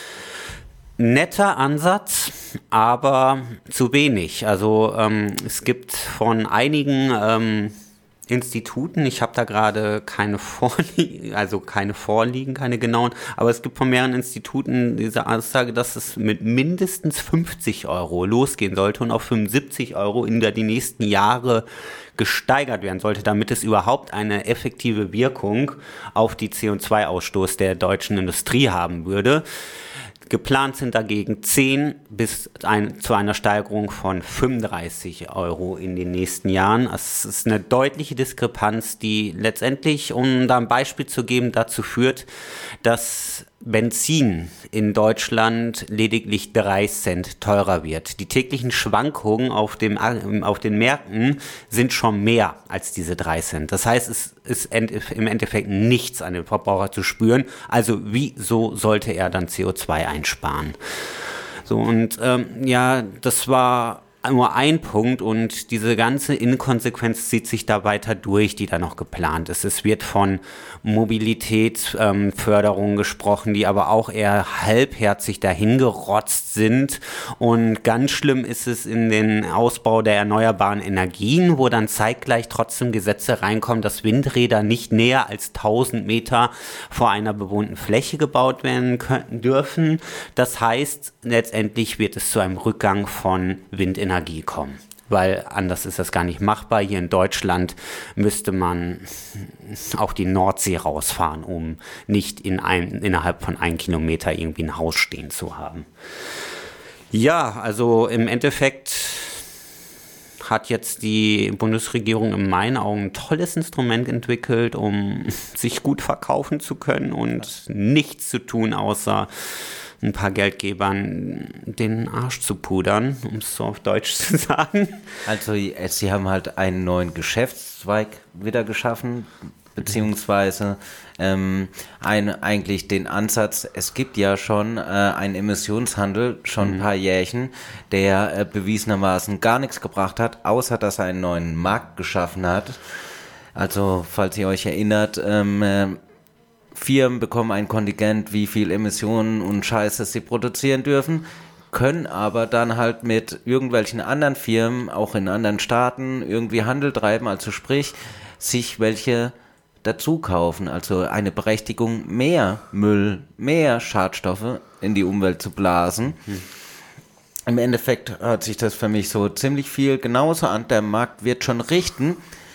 W: Netter Ansatz, aber zu wenig. Also ähm, es gibt von einigen ähm, Instituten, ich habe da gerade keine vorliegen, also keine vorliegen, keine genauen, aber es gibt von mehreren Instituten diese Aussage, dass es mit mindestens fünfzig Euro losgehen sollte und auf fünfundsiebzig Euro in der die nächsten Jahre gesteigert werden sollte, damit es überhaupt eine effektive Wirkung auf die C O zwei Ausstoß der deutschen Industrie haben würde. Geplant sind dagegen zehn bis ein, zu einer Steigerung von fünfunddreißig Euro in den nächsten Jahren. Es ist eine deutliche Diskrepanz, die letztendlich, um da ein Beispiel zu geben, dazu führt, dass Benzin in Deutschland lediglich drei Cent teurer wird. Die täglichen Schwankungen auf, dem, auf den Märkten sind schon mehr als diese drei Cent. Das heißt, es ist im Endeffekt nichts an den Verbraucher zu spüren. Also wieso sollte er dann C O zwei einsparen? So, und ähm, ja, das war nur ein Punkt und diese ganze Inkonsequenz zieht sich da weiter durch, die da noch geplant ist. Es wird von Mobilitätsförderung ähm, gesprochen, die aber auch eher halbherzig dahingerotzt sind. Und ganz schlimm ist es in den Ausbau der erneuerbaren Energien, wo dann zeitgleich trotzdem Gesetze reinkommen, dass Windräder nicht näher als tausend Meter vor einer bewohnten Fläche gebaut werden können, dürfen. Das heißt, letztendlich wird es zu einem Rückgang von Windenergie Energie kommen, weil anders ist das gar nicht machbar. Hier in Deutschland müsste man auf die Nordsee rausfahren, um nicht in ein, innerhalb von einem Kilometer irgendwie ein Haus stehen zu haben. Ja, also im Endeffekt hat jetzt die Bundesregierung in meinen Augen ein tolles Instrument entwickelt, um sich gut verkaufen zu können und nichts zu tun, außer ein paar Geldgebern den Arsch zu pudern, um es so auf Deutsch zu sagen.
F: Also sie haben halt einen neuen Geschäftszweig wieder geschaffen, beziehungsweise ähm, ein, eigentlich den Ansatz, es gibt ja schon äh, einen Emissionshandel, schon mhm. ein paar Jährchen, der äh, bewiesenermaßen gar nichts gebracht hat, außer dass er einen neuen Markt geschaffen hat. Also falls ihr euch erinnert, ähm, äh, Firmen bekommen ein Kontingent, wie viel Emissionen und Scheiße sie produzieren dürfen, können aber dann halt mit irgendwelchen anderen Firmen, auch in anderen Staaten, irgendwie Handel treiben, also sprich, sich welche dazu kaufen, also eine Berechtigung, mehr Müll, mehr Schadstoffe in die Umwelt zu blasen. Hm. Im Endeffekt hört sich das für mich so ziemlich viel genauso an, der Markt wird schon richten.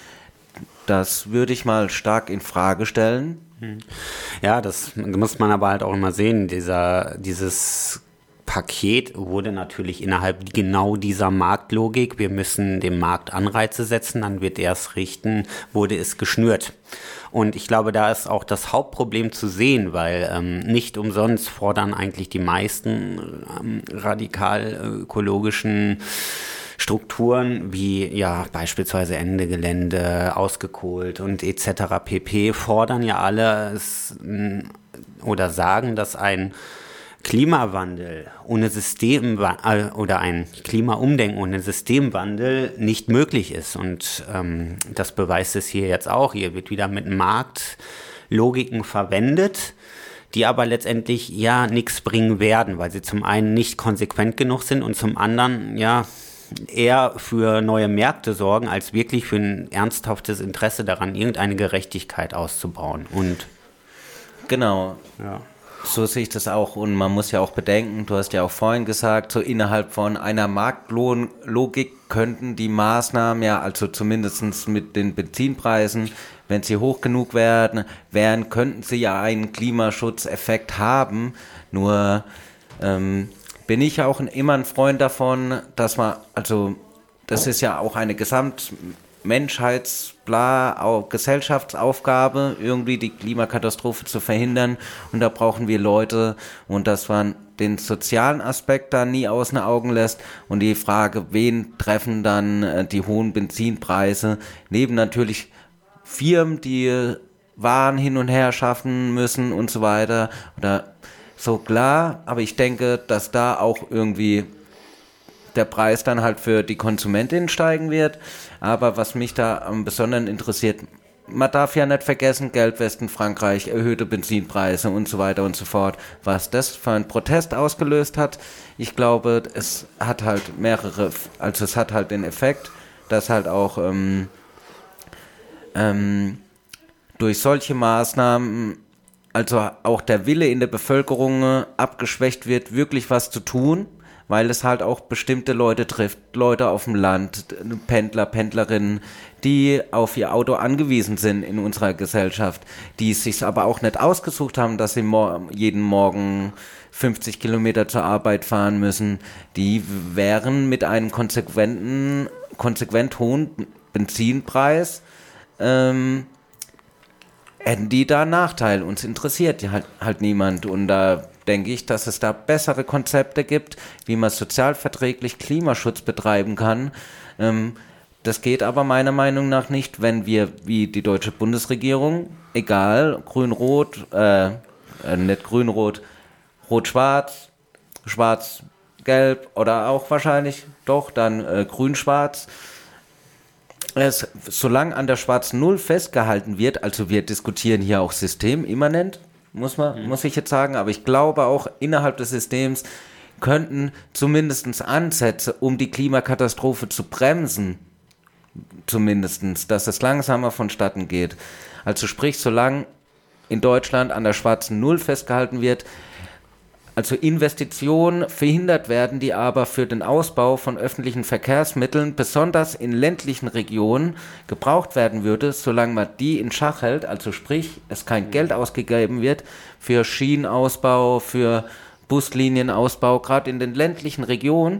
F: Das würde ich mal stark in Frage stellen.
W: Ja, das muss man aber halt auch immer sehen. Dieser, dieses Paket wurde natürlich innerhalb genau dieser Marktlogik, wir müssen dem Markt Anreize setzen, dann wird er es richten, wurde es geschnürt. Und ich glaube, da ist auch das Hauptproblem zu sehen, weil ähm, nicht umsonst fordern eigentlich die meisten ähm, radikal ökologischen Strukturen wie ja beispielsweise Ende Gelände, ausgekohlt und et cetera pp. Fordern ja alle es, oder sagen, dass ein Klimawandel ohne System äh, oder ein Klimaumdenken ohne Systemwandel nicht möglich ist. Und ähm, das beweist es hier jetzt auch. Hier wird wieder mit Marktlogiken verwendet, die aber letztendlich ja nichts bringen werden, weil sie zum einen nicht konsequent genug sind und zum anderen ja eher für neue Märkte sorgen, als wirklich für ein ernsthaftes Interesse daran, irgendeine Gerechtigkeit auszubauen. Und
F: genau,
W: ja.
F: So sehe ich das auch. Und man muss ja auch bedenken, du hast ja auch vorhin gesagt, so innerhalb von einer Marktlogik könnten die Maßnahmen ja, also zumindest mit den Benzinpreisen, wenn sie hoch genug werden, wären, könnten sie ja einen Klimaschutzeffekt haben. Nur ähm, bin ich auch immer ein Freund davon, dass man, also das ist ja auch eine Gesamt Menschheitsbla, auch Gesellschaftsaufgabe, irgendwie die Klimakatastrophe zu verhindern. Und da brauchen wir Leute, und dass man den sozialen Aspekt da nie aus den Augen lässt. Und die Frage, wen treffen dann äh, die hohen Benzinpreise? Neben natürlich Firmen, die Waren hin und her schaffen müssen und so weiter. Oder so, klar, aber ich denke, dass da auch irgendwie der Preis dann halt für die Konsumentin steigen wird. Aber was mich da am besonderen interessiert, man darf ja nicht vergessen, Gelbwesten Frankreich, erhöhte Benzinpreise und so weiter und so fort. Was das für einen Protest ausgelöst hat, ich glaube, es hat halt mehrere, also es hat halt den Effekt, dass halt auch ähm, ähm, durch solche Maßnahmen, also auch der Wille in der Bevölkerung abgeschwächt wird, wirklich was zu tun, weil es halt auch bestimmte Leute trifft, Leute auf dem Land, Pendler, Pendlerinnen, die auf ihr Auto angewiesen sind in unserer Gesellschaft, die es sich aber auch nicht ausgesucht haben, dass sie mor- jeden Morgen fünfzig Kilometer zur Arbeit fahren müssen, die wären mit einem konsequenten, konsequent hohen Benzinpreis, ähm, hätten die da einen Nachteil. Uns interessiert halt, halt niemand. Und da denke ich, dass es da bessere Konzepte gibt, wie man sozialverträglich Klimaschutz betreiben kann. Ähm, das geht aber meiner Meinung nach nicht, wenn wir wie die deutsche Bundesregierung, egal, grün-rot, äh, äh, nicht grün-rot, rot-schwarz, schwarz-gelb oder auch wahrscheinlich doch dann äh, grün-schwarz, es, solange an der schwarzen Null festgehalten wird, also wir diskutieren hier auch systemimmanent, muss man, mhm. muss ich jetzt sagen, aber ich glaube auch innerhalb des Systems könnten zumindest Ansätze, um die Klimakatastrophe zu bremsen, zumindest, dass es langsamer vonstatten geht. Also sprich, solange in Deutschland an der schwarzen Null festgehalten wird, also Investitionen verhindert werden, die aber für den Ausbau von öffentlichen Verkehrsmitteln, besonders in ländlichen Regionen, gebraucht werden würde, solange man die in Schach hält, also sprich, es kein Geld ausgegeben wird für Schienenausbau, für Buslienenausbau, gerade in den ländlichen Regionen,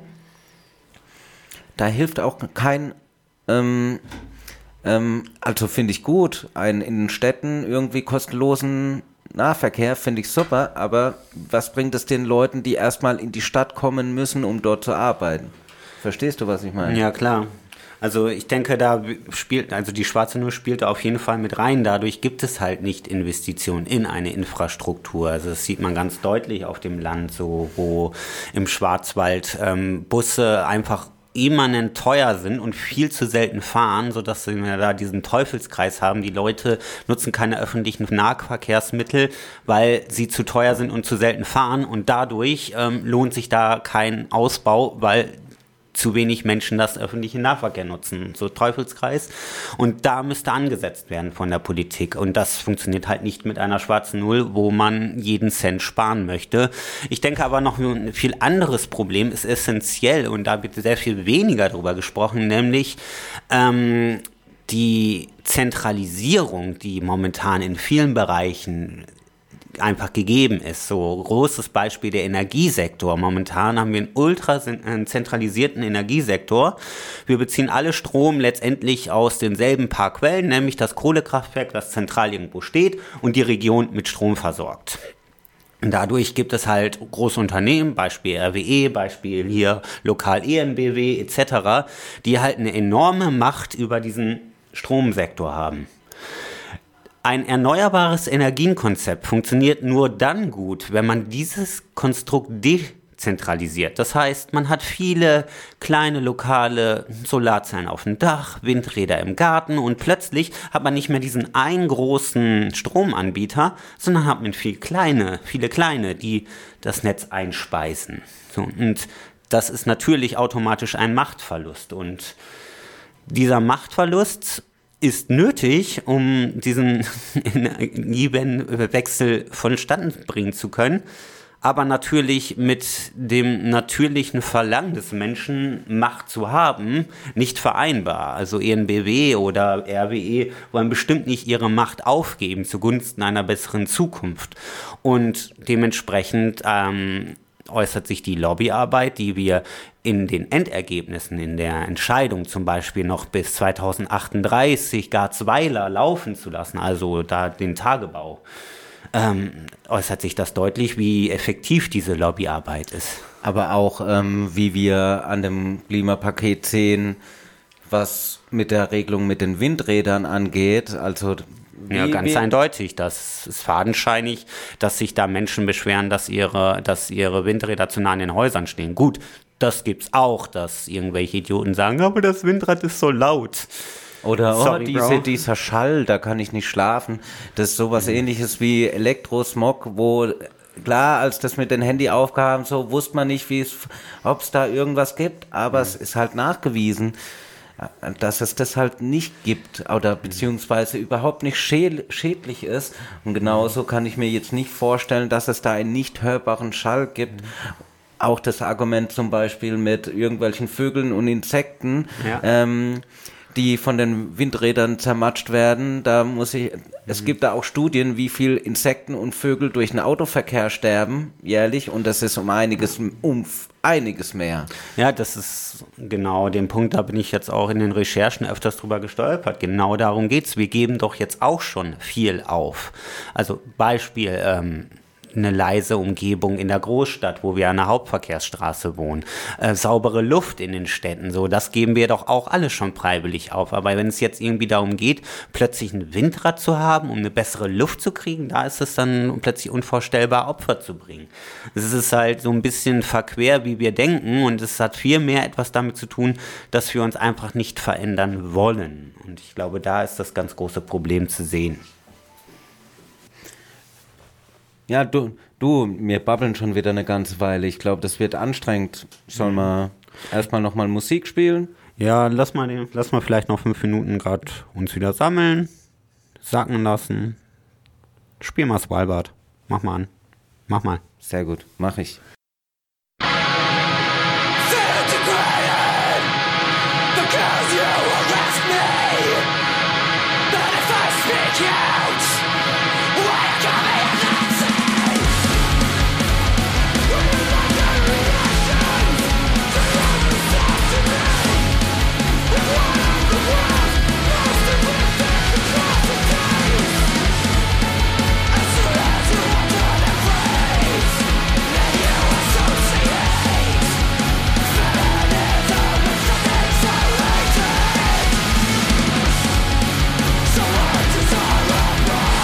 F: da hilft auch kein, ähm, ähm, also finde ich gut, einen in den Städten irgendwie kostenlosen Nahverkehr finde ich super, aber was bringt es den Leuten, die erstmal in die Stadt kommen müssen, um dort zu arbeiten? Verstehst du, was ich meine?
W: Ja, klar. Also ich denke, da spielt, also die schwarze Null spielt auf jeden Fall mit rein. Dadurch gibt es halt nicht Investitionen in eine Infrastruktur. Also das sieht man ganz deutlich auf dem Land, so wo im Schwarzwald ähm, Busse einfach immanent teuer sind und viel zu selten fahren, sodass wir da diesen Teufelskreis haben. Die Leute nutzen keine öffentlichen Nahverkehrsmittel, weil sie zu teuer sind und zu selten fahren, und dadurch ähm, lohnt sich da kein Ausbau, weil zu wenig Menschen das öffentliche Nahverkehr nutzen. So Teufelskreis. Und da müsste angesetzt werden von der Politik. Und das funktioniert halt nicht mit einer schwarzen Null, wo man jeden Cent sparen möchte. Ich denke aber noch ein viel anderes Problem ist essentiell, und da wird sehr viel weniger darüber gesprochen, nämlich ähm, die Zentralisierung, die momentan in vielen Bereichen einfach gegeben ist. So großes Beispiel der Energiesektor. Momentan haben wir einen ultra zentralisierten Energiesektor. Wir beziehen alle Strom letztendlich aus denselben paar Quellen, nämlich das Kohlekraftwerk, das zentral irgendwo steht und die Region mit Strom versorgt. Und dadurch gibt es halt große Unternehmen, Beispiel R W E, Beispiel hier lokal E N B W et cetera, die halt eine enorme Macht über diesen Stromsektor haben. Ein erneuerbares Energienkonzept funktioniert nur dann gut, wenn man dieses Konstrukt dezentralisiert. Das heißt, man hat viele kleine lokale Solarzellen auf dem Dach, Windräder im Garten, und plötzlich hat man nicht mehr diesen einen großen Stromanbieter, sondern hat man viel kleine, viele kleine, die das Netz einspeisen. So, und das ist natürlich automatisch ein Machtverlust, und dieser Machtverlust ist nötig, um diesen Energiewechsel vonstatten bringen zu können, aber natürlich mit dem natürlichen Verlangen des Menschen, Macht zu haben, nicht vereinbar. Also E N B W oder R W E wollen bestimmt nicht ihre Macht aufgeben zugunsten einer besseren Zukunft. Und dementsprechend ähm, äußert sich die Lobbyarbeit, die wir in den Endergebnissen, in der Entscheidung zum Beispiel noch bis zweitausendachtunddreißig Garzweiler laufen zu lassen, also da den Tagebau, ähm, äußert sich das deutlich, wie effektiv diese Lobbyarbeit ist.
F: Aber auch, ähm, wie wir an dem Klimapaket sehen, was mit der Regelung mit den Windrädern angeht, also Wie,
W: ja, ganz
F: wie?
W: eindeutig. Das ist fadenscheinig, dass sich da Menschen beschweren, dass ihre, dass ihre Windräder zu nah an den Häusern stehen. Gut, das gibt's auch, dass irgendwelche Idioten sagen, aber das Windrad ist so laut.
F: Oder
W: Sorry,
F: oh, diese, dieser Schall, da kann ich nicht schlafen. Das ist sowas mhm. ähnliches wie Elektrosmog, wo klar, als das mit den Handy aufkam, so wusste man nicht, wie es, ob es da irgendwas gibt, aber mhm. es ist halt nachgewiesen, dass es das halt nicht gibt oder beziehungsweise überhaupt nicht schädlich ist. Und genauso kann ich mir jetzt nicht vorstellen, dass es da einen nicht hörbaren Schall gibt. Auch das Argument zum Beispiel mit irgendwelchen Vögeln und Insekten, ja. ähm, die von den Windrädern zermatscht werden. Da muss ich, mhm. es gibt da auch Studien, wie viel Insekten und Vögel durch den Autoverkehr sterben jährlich, und das ist um einiges, um einiges mehr.
W: Ja, das ist genau den Punkt, da bin ich jetzt auch in den Recherchen öfters drüber gestolpert. Genau darum geht's. Wir geben doch jetzt auch schon viel auf. Also Beispiel, ähm, eine leise Umgebung in der Großstadt, wo wir an der Hauptverkehrsstraße wohnen, äh, saubere Luft in den Städten, so, das geben wir doch auch alle schon freiwillig auf. Aber wenn es jetzt irgendwie darum geht, plötzlich ein Windrad zu haben, um eine bessere Luft zu kriegen, da ist es dann plötzlich unvorstellbar, Opfer zu bringen. Es ist halt so ein bisschen verquer, wie wir denken, und es hat viel mehr etwas damit zu tun, dass wir uns einfach nicht verändern wollen. Und ich glaube, da ist das ganz große Problem zu sehen.
F: Ja, du, du, wir babbeln schon wieder eine ganze Weile. Ich glaube, das wird anstrengend. Sollen wir erstmal nochmal Musik spielen?
W: Ja, lass mal, den, lass mal vielleicht noch fünf Minuten gerade uns wieder sammeln, sacken lassen. Spiel mal Svalbard. Mach mal an. Mach mal.
F: Sehr gut, mach ich.
G: So what does all of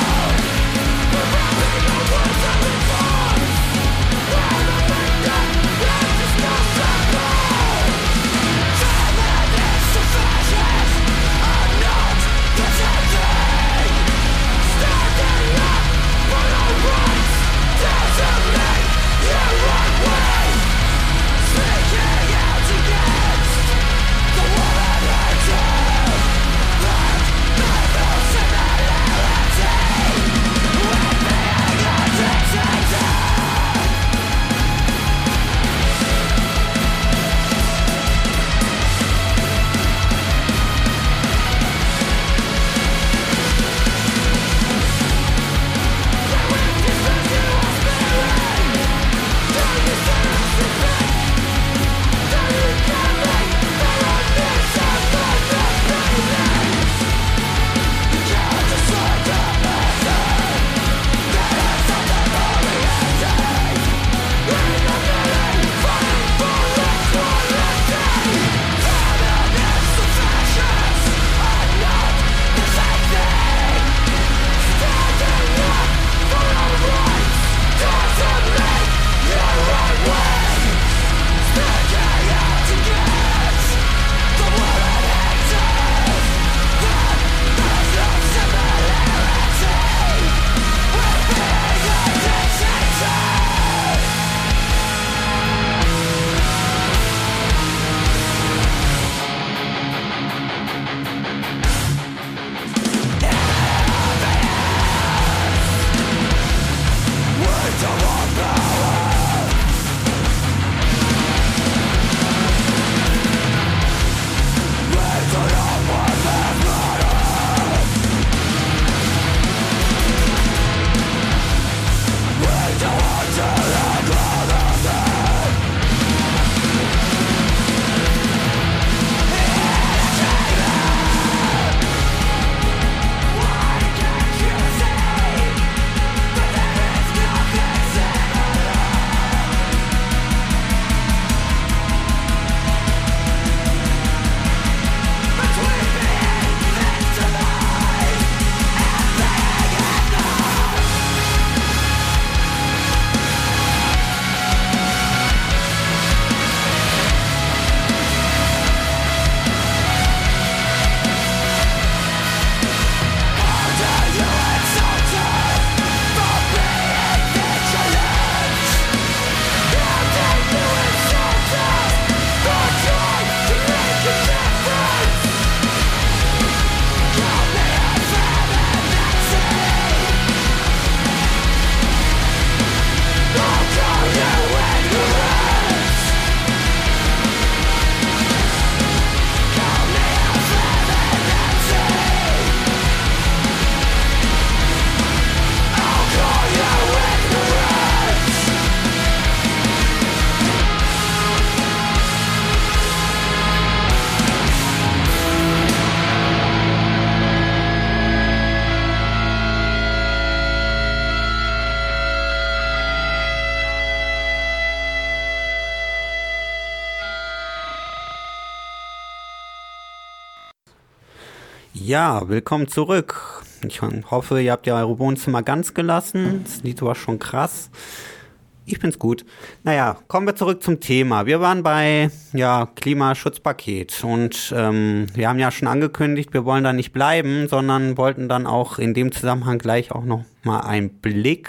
W: Ja, willkommen zurück. Ich hoffe, ihr habt ja eure Wohnzimmer ganz gelassen. Das Lied war schon krass. Ich bin's gut. Naja, kommen wir zurück zum Thema. Wir waren bei ja, Klimaschutzpaket und ähm, wir haben ja schon angekündigt, wir wollen da nicht bleiben, sondern wollten dann auch in dem Zusammenhang gleich auch noch mal einen Blick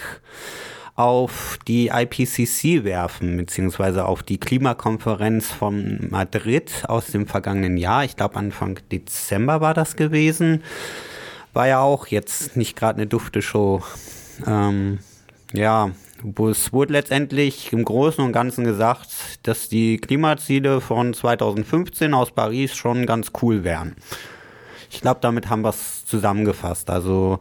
W: auf die I P C C werfen, beziehungsweise auf die Klimakonferenz von Madrid aus dem vergangenen Jahr. Ich glaube, Anfang Dezember war das gewesen. War ja auch jetzt nicht gerade eine dufte Show. Ähm, ja, es wurde letztendlich im Großen und Ganzen gesagt, dass die Klimaziele von zweitausendfünfzehn aus Paris schon ganz cool wären. Ich glaube, damit haben wir es zusammengefasst. Also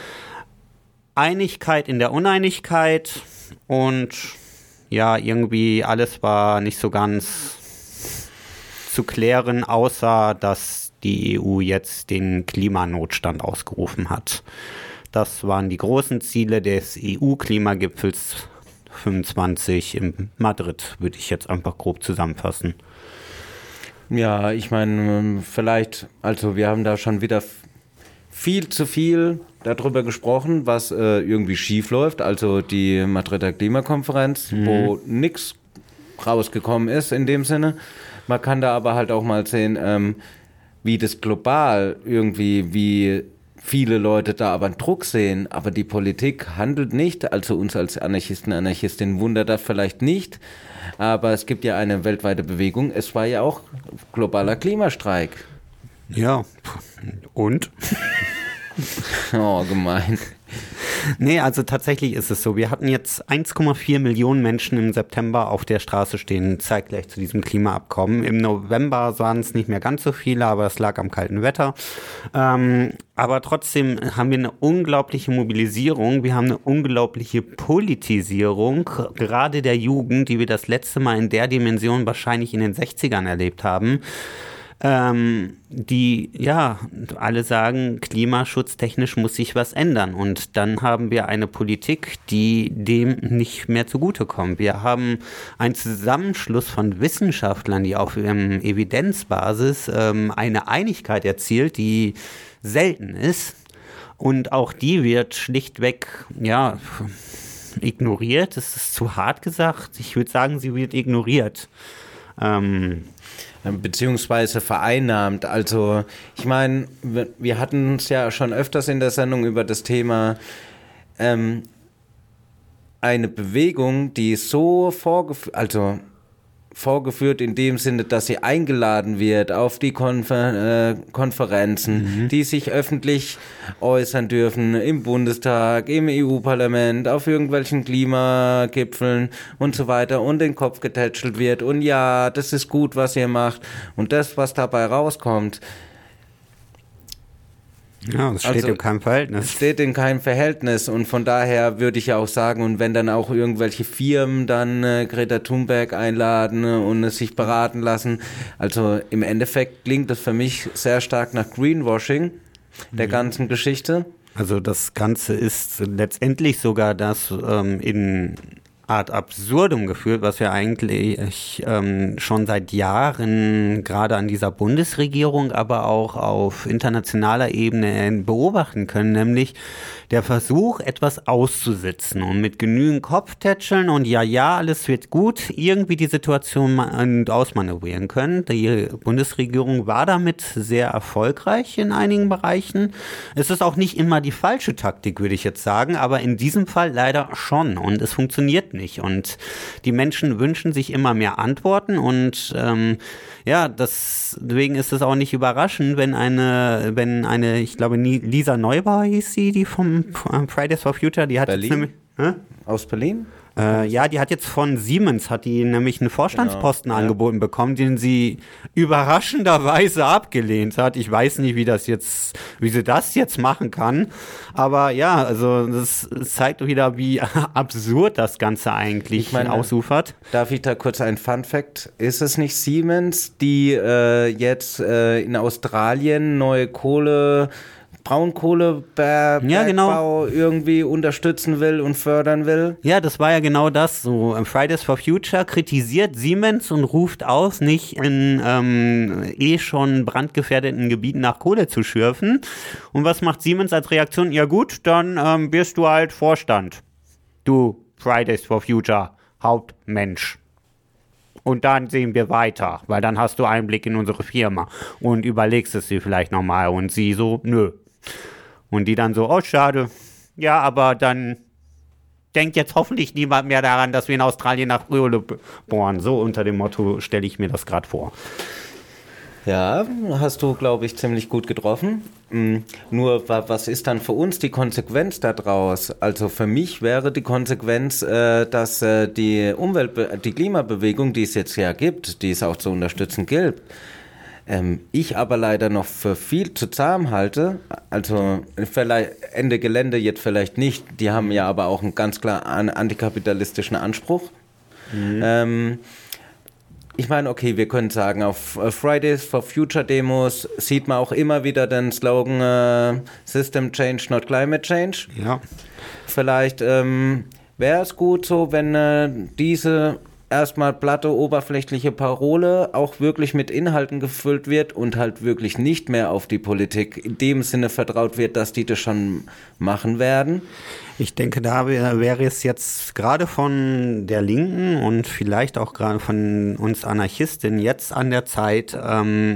W: Einigkeit in der Uneinigkeit und ja, irgendwie alles war nicht so ganz zu klären, außer dass die E U jetzt den Klimanotstand ausgerufen hat. Das waren die großen Ziele des E U-Klimagipfels fünfundzwanzig in Madrid, würde ich jetzt einfach grob zusammenfassen.
F: Ja, ich meine, vielleicht, also wir haben da schon wieder viel zu viel darüber gesprochen, was äh, irgendwie schief läuft. Also die Madrider Klimakonferenz, mhm. wo nichts rausgekommen ist in dem Sinne. Man kann da aber halt auch mal sehen, ähm, wie das global irgendwie, wie viele Leute da aber einen Druck sehen, aber die Politik handelt nicht, also uns als Anarchisten, Anarchistinnen wundert das vielleicht nicht, aber es gibt ja eine weltweite Bewegung, es war ja auch globaler Klimastreik.
W: Ja, und?
F: Oh, gemein.
W: Nee, also tatsächlich ist es so. Wir hatten jetzt eins Komma vier Millionen Menschen im September auf der Straße stehen, zeitgleich zu diesem Klimaabkommen. Im November waren es nicht mehr ganz so viele, aber es lag am kalten Wetter. Ähm, aber trotzdem haben wir eine unglaubliche Mobilisierung. Wir haben eine unglaubliche Politisierung, gerade der Jugend, die wir das letzte Mal in der Dimension wahrscheinlich in den sechzigern erlebt haben. Ähm, die, ja, alle sagen, klimaschutztechnisch muss sich was ändern. Und dann haben wir eine Politik, die dem nicht mehr zugutekommt. Wir haben einen Zusammenschluss von Wissenschaftlern, die auf ähm, Evidenzbasis ähm, eine Einigkeit erzielt, die selten ist. Und auch die wird schlichtweg, ja, ignoriert. Das ist zu hart gesagt. Ich würde sagen, sie wird ignoriert. Ähm,
F: Beziehungsweise vereinnahmt. Also ich meine, wir hatten es ja schon öfters in der Sendung über das Thema ähm, eine Bewegung, die so vorgeführt, also vorgeführt in dem Sinne, dass sie eingeladen wird auf die Konfer- äh, Konferenzen, mhm. die sich öffentlich äußern dürfen im Bundestag, im E U-Parlament, auf irgendwelchen Klimagipfeln und so weiter und den Kopf getätschelt wird und ja, das ist gut, was ihr macht und das, was dabei rauskommt.
W: Ja, das steht also in keinem Verhältnis.
F: Es steht in keinem Verhältnis und von daher würde ich ja auch sagen, und wenn dann auch irgendwelche Firmen dann äh, Greta Thunberg einladen äh, und es sich beraten lassen, also im Endeffekt klingt das für mich sehr stark nach Greenwashing der mhm. ganzen Geschichte.
W: Also das Ganze ist letztendlich sogar das ähm, in Art Absurdum geführt, was wir eigentlich ähm, schon seit Jahren gerade an dieser Bundesregierung, aber auch auf internationaler Ebene beobachten können, nämlich der Versuch, etwas auszusitzen und mit genügend Kopftätscheln und ja, ja, alles wird gut, irgendwie die Situation ausmanövrieren können. Die Bundesregierung war damit sehr erfolgreich in einigen Bereichen. Es ist auch nicht immer die falsche Taktik, würde ich jetzt sagen, aber in diesem Fall leider schon und es funktioniert nicht. Und die Menschen wünschen sich immer mehr Antworten und ähm, ja, deswegen ist es auch nicht überraschend, wenn eine, wenn eine, ich glaube, Lisa Neubauer hieß sie, die vom Fridays for Future, die hat
F: Berlin?
W: Jetzt nämlich, hä?
F: Aus Berlin?
W: Äh, ja, die hat jetzt von Siemens, hat die nämlich einen Vorstandsposten genau, angeboten ja. bekommen, den sie überraschenderweise abgelehnt hat. Ich weiß nicht, wie das jetzt, wie sie das jetzt machen kann. Aber ja, also das zeigt wieder, wie absurd das Ganze eigentlich ich meine, ausufert.
F: Darf ich da kurz ein Fun-Fact? Ist es nicht Siemens, die äh, jetzt äh, in Australien neue Kohle Braunkohlebergbau
W: ja, genau.
F: irgendwie unterstützen will und fördern will.
W: Ja, das war ja genau das. So, Fridays for Future kritisiert Siemens und ruft aus, nicht in ähm, eh schon brandgefährdeten Gebieten nach Kohle zu schürfen. Und was macht Siemens als Reaktion? Ja gut, dann ähm, wirst du halt Vorstand. Du Fridays for Future Hauptmensch. Und dann sehen wir weiter, weil dann hast du einen Blick in unsere Firma und überlegst es dir vielleicht nochmal. Und sie so, nö. Und die dann so, oh schade, ja, aber dann denkt jetzt hoffentlich niemand mehr daran, dass wir in Australien nach Kohle bohren. So unter dem Motto stelle ich mir das gerade vor.
F: Ja, hast du, glaube ich, ziemlich gut getroffen. Mhm. Nur, was ist dann für uns die Konsequenz daraus? Also für mich wäre die Konsequenz, äh, dass äh, die Umwelt, die Klimabewegung, die es jetzt ja gibt, die es auch zu unterstützen gilt, ähm, ich aber leider noch für viel zu zahm halte. Also vielleicht Ende Gelände jetzt vielleicht nicht. Die haben ja aber auch einen ganz klar antikapitalistischen Anspruch. Mhm. Ähm, Ich meine, okay, wir können sagen, auf Fridays for Future Demos sieht man auch immer wieder den Slogan äh, System Change, not Climate Change.
W: Ja.
F: Vielleicht ähm, wäre es gut so, wenn äh, diese erstmal platte, oberflächliche Parole auch wirklich mit Inhalten gefüllt wird und halt wirklich nicht mehr auf die Politik in dem Sinne vertraut wird, dass die das schon machen werden.
W: Ich denke, da wäre es jetzt gerade von der Linken und vielleicht auch gerade von uns Anarchistinnen jetzt an der Zeit, ähm,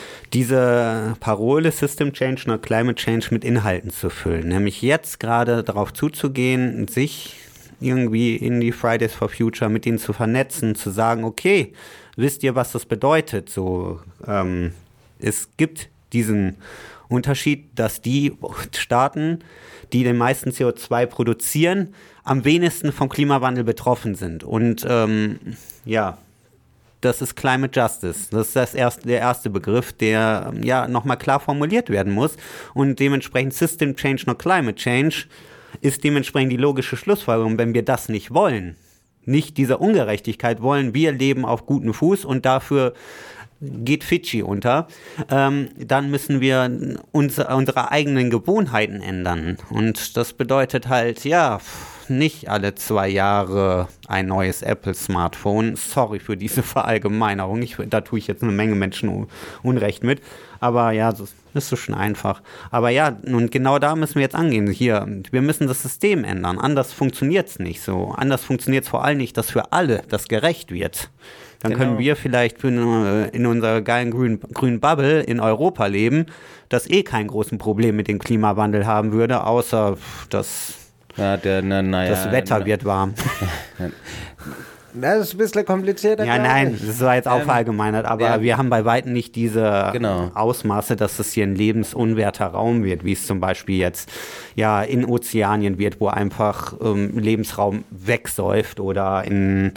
W: diese Parole System Change, not Climate Change mit Inhalten zu füllen. Nämlich jetzt gerade darauf zuzugehen, sich irgendwie in die Fridays for Future mit denen zu vernetzen, zu sagen, okay, wisst ihr, was das bedeutet? So, ähm, es gibt diesen Unterschied, dass die Staaten, die den meisten C O zwei produzieren, am wenigsten vom Klimawandel betroffen sind. Und ähm, ja, das ist Climate Justice. Das ist das erste, der erste Begriff, der ja nochmal klar formuliert werden muss. Und dementsprechend System Change, not Climate Change, ist dementsprechend die logische Schlussfolgerung, wenn wir das nicht wollen, nicht diese Ungerechtigkeit wollen, wir leben auf gutem Fuß und dafür geht Fidschi unter, ähm, dann müssen wir uns, unsere eigenen Gewohnheiten ändern. Und das bedeutet halt, ja, nicht alle zwei Jahre ein neues Apple-Smartphone. Sorry für diese Verallgemeinerung. Ich, da tue ich jetzt eine Menge Menschen Unrecht mit. Aber ja, das ist so schon einfach. Aber ja, und genau da müssen wir jetzt angehen. Hier, wir müssen das System ändern. Anders funktioniert es nicht so. Anders funktioniert es vor allem nicht, dass für alle das gerecht wird. Dann genau. können wir vielleicht für eine, in unserer geilen grünen, grünen Bubble in Europa leben, das eh kein großes Problem mit dem Klimawandel haben würde, außer dass
F: ja, der, na, na,
W: das
F: ja,
W: Wetter
F: na,
W: wird warm.
F: Das ist ein bisschen komplizierter.
W: Ja, nein, das war jetzt auch ähm, verallgemeinert, aber ja. wir haben bei Weitem nicht diese
F: genau.
W: Ausmaße, dass es hier ein lebensunwerter Raum wird, wie es zum Beispiel jetzt ja in Ozeanien wird, wo einfach ähm, Lebensraum wegsäuft, oder in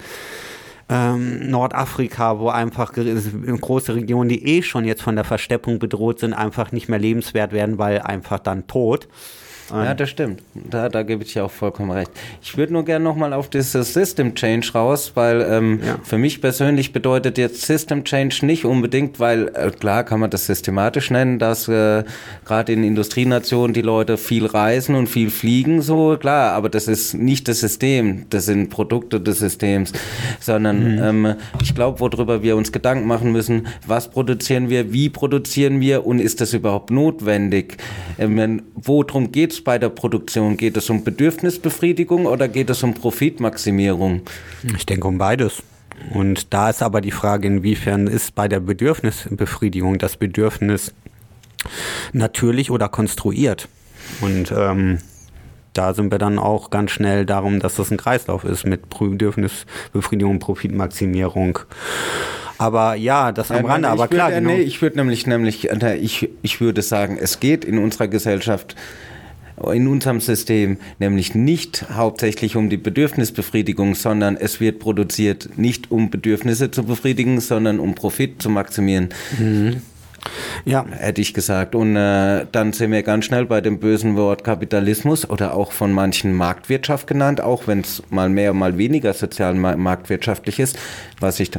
W: Ähm, Nordafrika, wo einfach große Regionen, die eh schon jetzt von der Versteppung bedroht sind, einfach nicht mehr lebenswert werden, weil einfach dann tot.
F: Ja, das stimmt. Da, da gebe ich dir auch vollkommen recht. Ich würde nur gerne nochmal auf dieses System Change raus, weil ähm, ja. für mich persönlich bedeutet jetzt System Change nicht unbedingt, weil äh, klar kann man das systematisch nennen, dass äh, gerade in Industrienationen die Leute viel reisen und viel fliegen, so klar, aber das ist nicht das System, das sind Produkte des Systems, sondern mhm. ähm, ich glaube, worüber wir uns Gedanken machen müssen, was produzieren wir, wie produzieren wir und ist das überhaupt notwendig? Ähm, worum geht es bei der Produktion? Geht es um Bedürfnisbefriedigung oder geht es um Profitmaximierung?
W: Ich denke um beides. Und da ist aber die Frage, inwiefern ist bei der Bedürfnisbefriedigung das Bedürfnis natürlich oder konstruiert? Und ähm, da sind wir dann auch ganz schnell darum, dass das ein Kreislauf ist mit Bedürfnisbefriedigung und Profitmaximierung. Aber ja, das am Rande, aber klar.
F: Würd,
W: genau.
F: Nee, ich würde nämlich, nämlich ich, ich würde sagen, es geht in unserer Gesellschaft, in unserem System nämlich nicht hauptsächlich um die Bedürfnisbefriedigung, sondern es wird produziert nicht um Bedürfnisse zu befriedigen, sondern um Profit zu maximieren.
W: Mhm. Ja.
F: Hätte ich gesagt. Und äh, dann sind wir ganz schnell bei dem bösen Wort Kapitalismus oder auch von manchen Marktwirtschaft genannt, auch wenn es mal mehr, mal weniger sozial marktwirtschaftlich ist, was ich da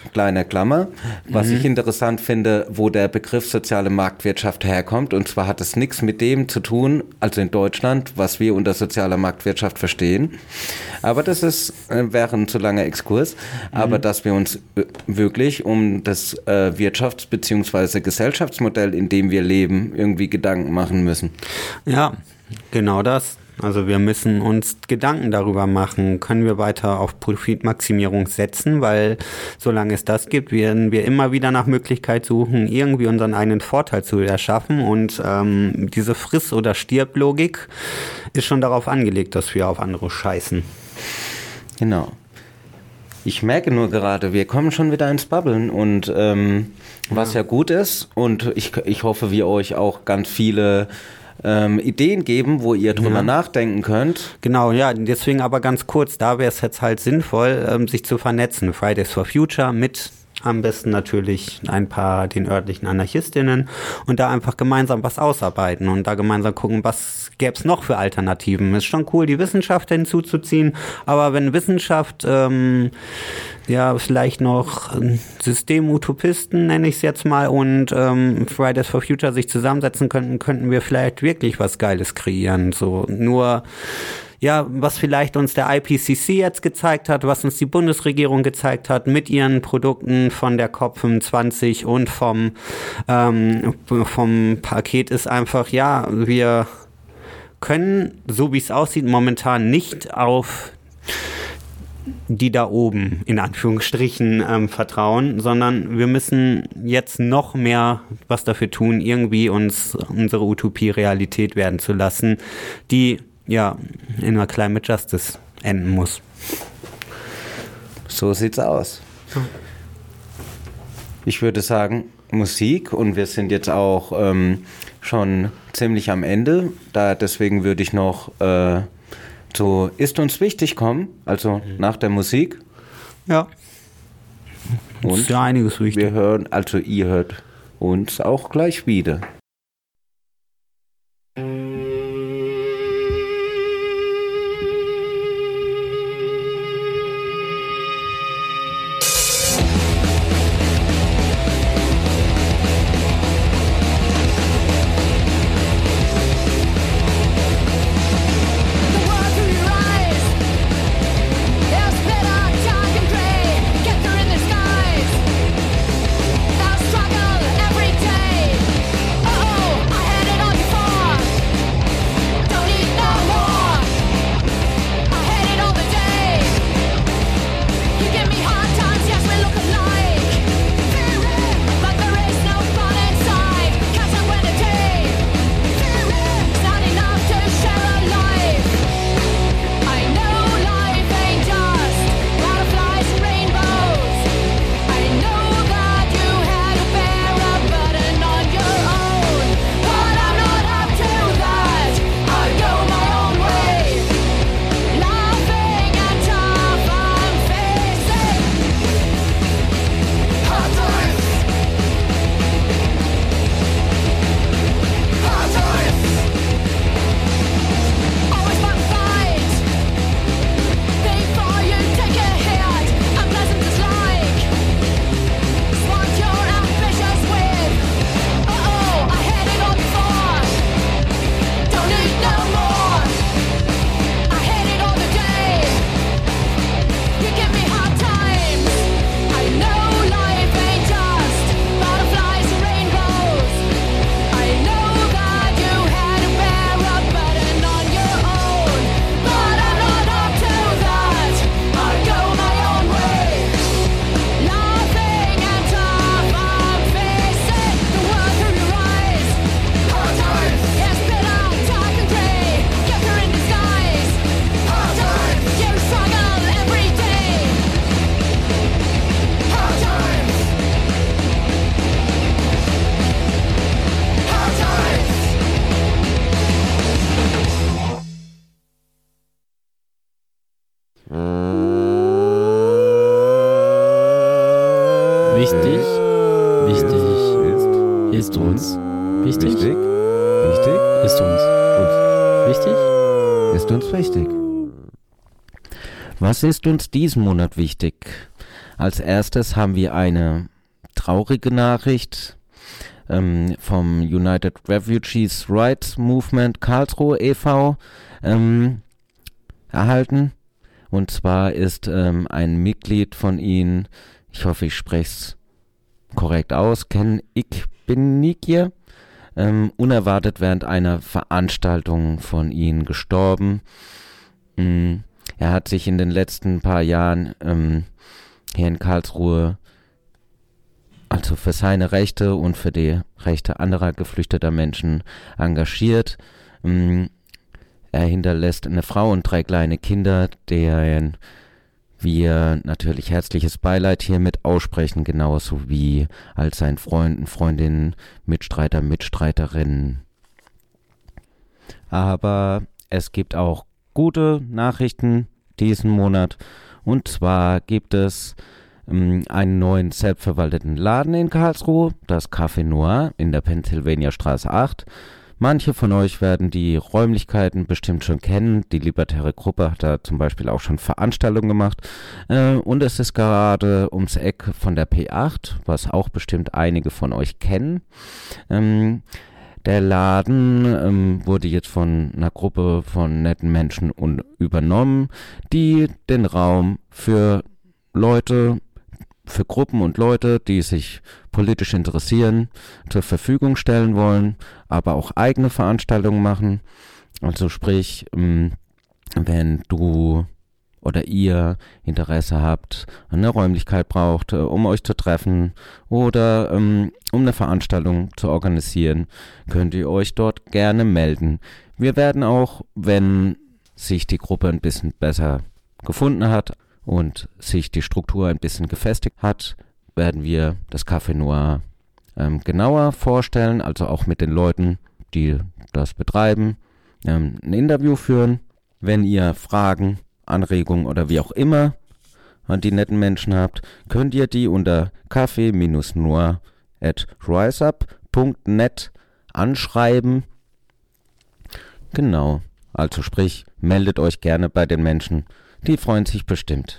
F: kleiner Klammer, was
W: Mhm.
F: ich interessant finde, wo der Begriff soziale Marktwirtschaft herkommt. Und zwar hat es nichts mit dem zu tun, also in Deutschland, was wir unter sozialer Marktwirtschaft verstehen. Aber das ist, äh, wäre ein zu langer Exkurs. Aber dass wir uns äh, wirklich um das äh, Wirtschafts- bzw. Gesellschaftsmodell, in dem wir leben, irgendwie Gedanken machen müssen.
W: Ja, genau das. Also wir müssen uns Gedanken darüber machen, können wir weiter auf Profitmaximierung setzen, weil solange es das gibt, werden wir immer wieder nach Möglichkeit suchen, irgendwie unseren eigenen Vorteil zu erschaffen und ähm, diese Friss- oder Stirb-Logik ist schon darauf angelegt, dass wir auf andere scheißen.
F: Genau. Ich merke nur gerade, wir kommen schon wieder ins Babbeln und ähm, was ja gut ist und ich, ich hoffe, wir euch auch ganz viele Ähm, Ideen geben, wo ihr drüber
W: Ja.
F: nachdenken könnt.
W: Genau, ja, deswegen aber ganz kurz, da wäre es jetzt halt sinnvoll, ähm, sich zu vernetzen. Fridays for Future mit am besten natürlich ein paar den örtlichen Anarchistinnen und da einfach gemeinsam was ausarbeiten und da gemeinsam gucken, was gäbe es noch für Alternativen. Ist schon cool, die Wissenschaft hinzuzuziehen, aber wenn Wissenschaft ähm, ja vielleicht noch ähm, Systemutopisten, nenne ich es jetzt mal, und ähm, Fridays for Future sich zusammensetzen könnten, könnten wir vielleicht wirklich was Geiles kreieren. So nur ja, was vielleicht uns der I P C C jetzt gezeigt hat, was uns die Bundesregierung gezeigt hat mit ihren Produkten von der COP fünfundzwanzig und vom, ähm, vom Paket ist einfach, ja, wir können, so wie es aussieht, momentan nicht auf die da oben in Anführungsstrichen ähm, vertrauen, sondern wir müssen jetzt noch mehr was dafür tun, irgendwie uns unsere Utopie Realität werden zu lassen, die ja in einer Climate Justice enden muss.
F: So sieht's aus. Ich würde sagen, Musik und wir sind jetzt auch ähm, schon ziemlich am Ende. Da deswegen würde ich noch äh, zu Ist uns wichtig kommen, also nach der Musik.
W: Ja.
F: Und
W: ist ja einiges wichtig.
F: Wir hören, also ihr hört uns auch gleich wieder.
E: Wichtig. Wichtig. Ist. Ist uns. Wichtig.
C: Wichtig. Wichtig.
E: Ist uns.
C: Uns.
E: Wichtig.
C: Ist uns wichtig. Was ist uns diesen Monat wichtig?
F: Als erstes haben wir eine traurige Nachricht ähm, vom United Refugees Rights Movement Karlsruhe e V ähm, erhalten. Und zwar ist ähm, ein Mitglied von ihnen, ich hoffe, ich spreche es korrekt aus, Ken Ikbenikje, ähm, unerwartet während einer Veranstaltung von ihnen gestorben. Ähm, er hat sich in den letzten paar Jahren ähm, hier in Karlsruhe also für seine Rechte und für die Rechte anderer geflüchteter Menschen engagiert. Ähm, er hinterlässt eine Frau und drei kleine Kinder, deren wir natürlich herzliches Beileid hiermit aussprechen, genauso wie als seinen Freunden, Freundinnen, Mitstreiter, Mitstreiterinnen. Aber es gibt auch gute Nachrichten diesen Monat. Und zwar gibt es ähm, einen neuen selbstverwalteten Laden in Karlsruhe, das Café Noir in der Pennsylvania Straße acht. Manche von euch werden die Räumlichkeiten bestimmt schon kennen. Die Libertäre Gruppe hat da zum Beispiel auch schon Veranstaltungen gemacht. Äh, und es ist gerade ums Eck von der P acht, was auch bestimmt einige von euch kennen. Ähm, der Laden ähm, wurde jetzt von einer Gruppe von netten Menschen un- übernommen, die den Raum für Leute, für Gruppen und Leute, die sich politisch interessieren, zur Verfügung stellen wollen, aber auch eigene Veranstaltungen machen. Also sprich, wenn du oder ihr Interesse habt, eine Räumlichkeit braucht, um euch zu treffen oder um eine Veranstaltung zu organisieren, könnt ihr euch dort gerne melden. Wir werden auch, wenn sich die Gruppe ein bisschen besser gefunden hat und sich die Struktur ein bisschen gefestigt hat, werden wir das Café Noir ähm, genauer vorstellen, also auch mit den Leuten, die das betreiben, ähm, ein Interview führen. Wenn ihr Fragen, Anregungen oder wie auch immer an die netten Menschen habt, könnt ihr die unter café noir at riseup punkt net anschreiben. Genau, also sprich, meldet euch gerne bei den Menschen, die freuen sich bestimmt.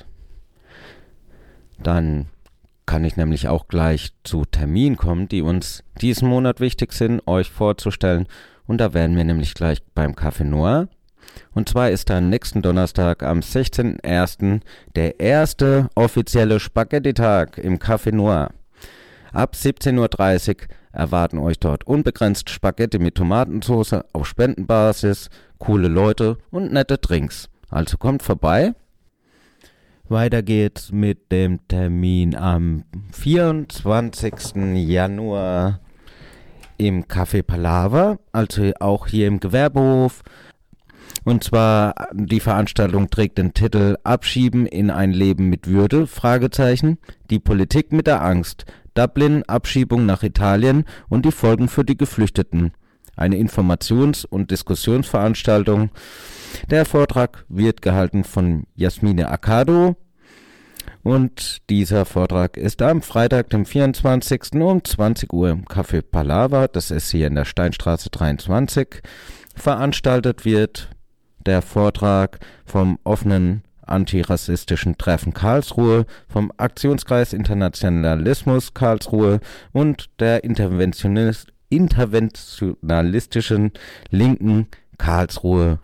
F: Dann kann ich nämlich auch gleich zu Terminen kommen, die uns diesen Monat wichtig sind, euch vorzustellen. Und da werden wir nämlich gleich beim Café Noir. Und zwar ist dann nächsten Donnerstag am sechzehnten ersten der erste offizielle Spaghetti-Tag im Café Noir. Ab siebzehn Uhr dreißig erwarten euch dort unbegrenzt Spaghetti mit Tomatensauce auf Spendenbasis, coole Leute und nette Drinks. Also kommt vorbei. Weiter geht's mit dem Termin am vierundzwanzigsten Januar im Café Palaver, also auch hier im Gewerbehof. Und zwar, die Veranstaltung trägt den Titel Abschieben in ein Leben mit Würde, Fragezeichen, die Politik mit der Angst, Dublin, Abschiebung nach Italien und die Folgen für die Geflüchteten. Eine Informations- und Diskussionsveranstaltung. Der Vortrag wird gehalten von Jasmine Akado und dieser Vortrag ist am Freitag, dem vierundzwanzigsten um zwanzig Uhr im Café Palaver, das ist hier in der Steinstraße dreiundzwanzig, veranstaltet wird der Vortrag vom offenen antirassistischen Treffen Karlsruhe, vom Aktionskreis Internationalismus Karlsruhe und der Interventionist interventionalistischen Linken Karlsruhe.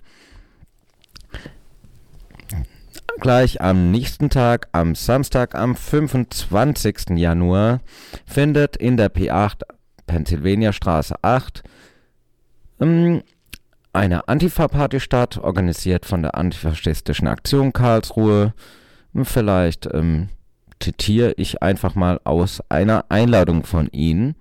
F: Gleich am nächsten Tag, am Samstag, am fünfundzwanzigsten Januar, findet in der P acht Pennsylvania Straße acht ähm, eine Antifa-Party statt, organisiert von der Antifaschistischen Aktion Karlsruhe. Vielleicht ähm, zitiere ich einfach mal aus einer Einladung von Ihnen.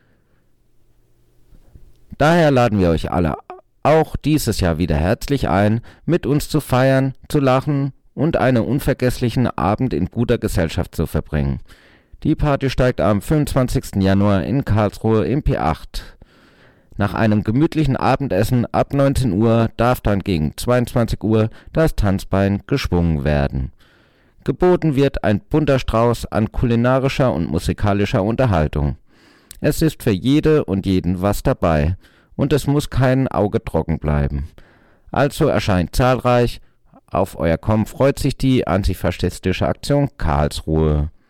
F: Daher laden wir euch alle auch dieses Jahr wieder herzlich ein, mit uns zu feiern, zu lachen und einen unvergesslichen Abend in guter Gesellschaft zu verbringen. Die Party steigt am fünfundzwanzigsten Januar in Karlsruhe im P acht. Nach einem gemütlichen Abendessen ab neunzehn Uhr darf dann gegen zweiundzwanzig Uhr das Tanzbein geschwungen werden. Geboten wird ein bunter Strauß an kulinarischer und musikalischer Unterhaltung. Es ist für jede und jeden was dabei und es muss kein Auge trocken bleiben. Also erscheint zahlreich. Auf euer Kommen freut sich die Antifaschistische Aktion Karlsruhe.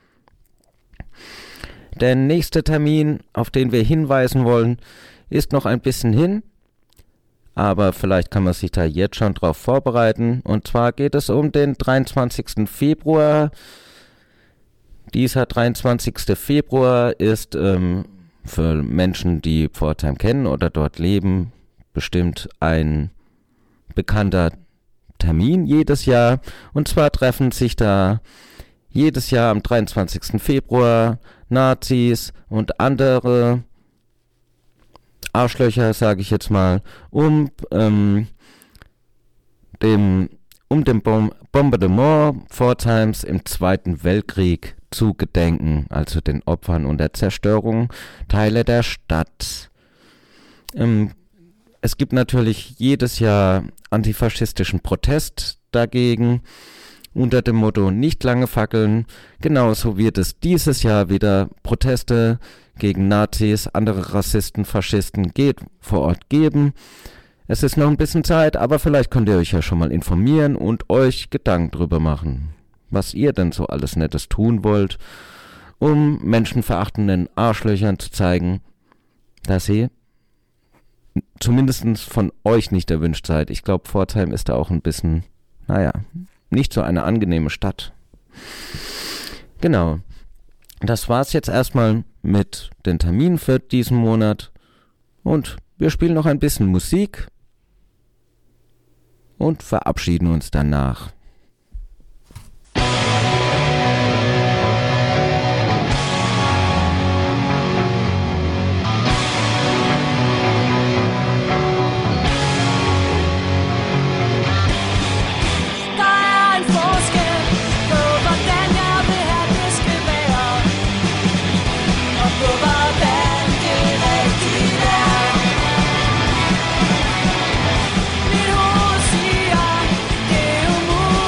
B: Der nächste Termin, auf den wir hinweisen wollen, ist noch ein bisschen hin, aber vielleicht kann man sich da jetzt schon drauf vorbereiten. Und zwar geht es um den dreiundzwanzigsten Februar. Dieser dreiundzwanzigste Februar ist ähm, für Menschen, die Pforzheim kennen oder dort leben, bestimmt ein bekannter Termin jedes Jahr. Und zwar treffen sich da jedes Jahr am dreiundzwanzigsten Februar Nazis und andere Arschlöcher, sage ich jetzt mal, um ähm, dem um dem Bom- Bombardement Pforzheims im Zweiten Weltkrieg zu gedenken, also den Opfern und der Zerstörung Teile der Stadt. Ähm, es gibt natürlich jedes Jahr antifaschistischen Protest dagegen, unter dem Motto nicht lange fackeln. Genauso wird es dieses Jahr wieder Proteste gegen Nazis, andere Rassisten, Faschisten geht vor Ort geben. Es ist noch ein bisschen Zeit, aber vielleicht könnt ihr euch ja schon mal informieren und euch Gedanken drüber machen, was ihr denn so alles Nettes tun wollt, um menschenverachtenden Arschlöchern zu zeigen, dass sie zumindest von euch nicht erwünscht seid. Ich glaube, Pforzheim ist da auch ein bisschen, naja, nicht so eine angenehme Stadt. Genau. Das war's jetzt erstmal mit den Terminen für diesen Monat. Und wir spielen noch ein bisschen Musik und verabschieden uns danach.
G: Mit Hosea, det er umuligt.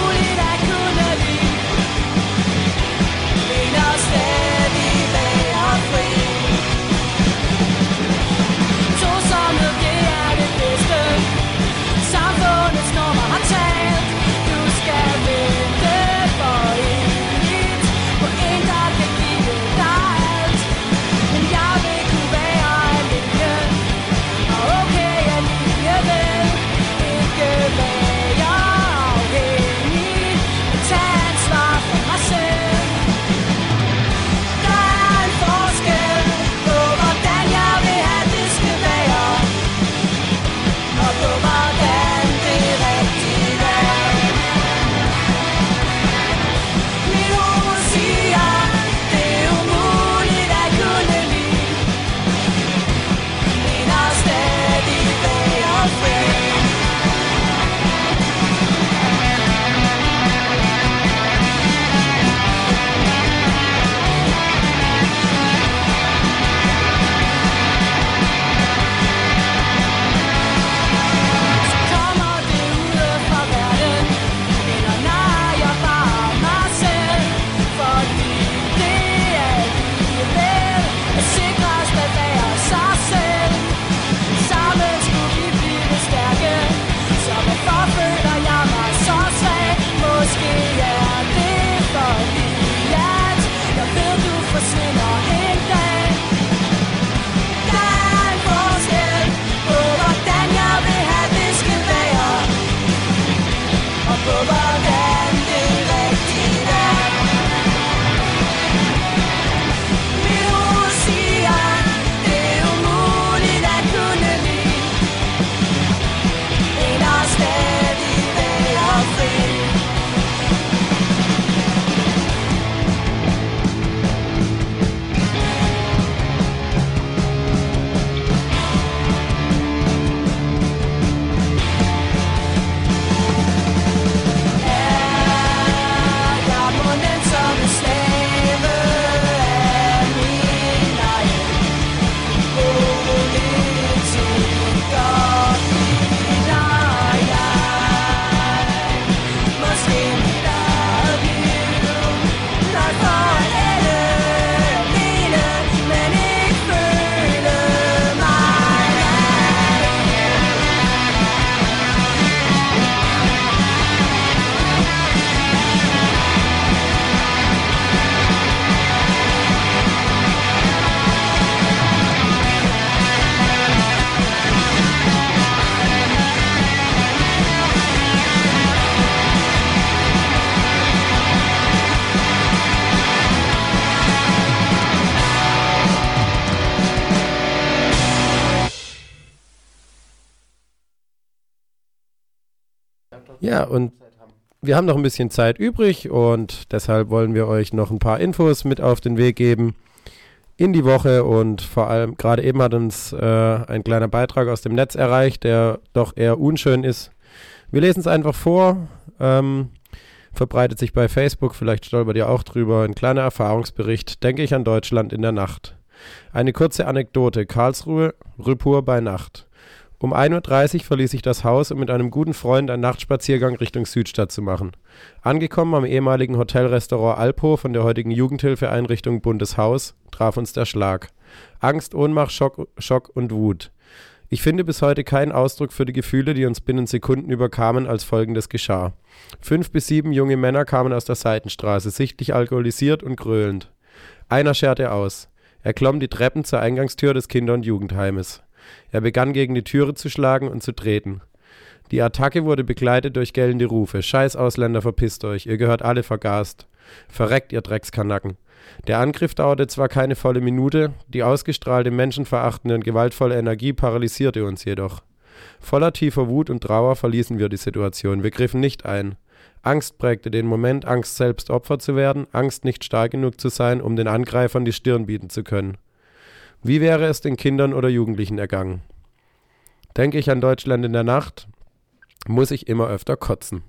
C: Ja, und wir haben noch ein bisschen Zeit übrig und deshalb wollen wir euch noch ein paar Infos mit auf den Weg geben in die Woche und vor allem, gerade eben hat uns äh, ein kleiner Beitrag aus dem Netz erreicht, der doch eher unschön ist. Wir lesen es einfach vor, ähm, verbreitet sich bei Facebook, vielleicht stolpert ihr auch drüber, ein kleiner Erfahrungsbericht, denke ich an Deutschland in der Nacht. Eine kurze Anekdote, Karlsruhe, Rüppur bei Nacht. Um ein Uhr dreißig verließ ich das Haus, um mit einem guten Freund einen Nachtspaziergang Richtung Südstadt zu machen. Angekommen am ehemaligen Hotelrestaurant Alpo von der heutigen Jugendhilfeeinrichtung Buntes Haus, traf uns der Schlag. Angst, Ohnmacht, Schock, Schock und Wut. Ich finde bis heute keinen Ausdruck für die Gefühle, die uns binnen Sekunden überkamen, als Folgendes geschah. Fünf bis sieben junge Männer kamen aus der Seitenstraße, sichtlich alkoholisiert und gröhlend. Einer scherte aus. Er klomm die Treppen zur Eingangstür des Kinder- und Jugendheimes. Er begann gegen die Türe zu schlagen und zu treten. Die Attacke wurde begleitet durch gellende Rufe. Scheiß Ausländer, verpisst euch, ihr gehört alle vergast. Verreckt, ihr Dreckskanacken. Der Angriff dauerte zwar keine volle Minute, die ausgestrahlte menschenverachtende und gewaltvolle Energie paralysierte uns jedoch. Voller tiefer Wut und Trauer verließen wir die Situation. Wir griffen nicht ein. Angst prägte den Moment, Angst selbst Opfer zu werden, Angst nicht stark genug zu sein, um den Angreifern die Stirn bieten zu können. Wie wäre es den Kindern oder Jugendlichen ergangen? Denke ich an Deutschland in der Nacht, muss ich immer öfter kotzen.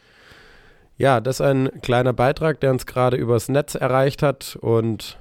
C: Ja, das ist ein kleiner Beitrag, der uns gerade übers Netz erreicht hat und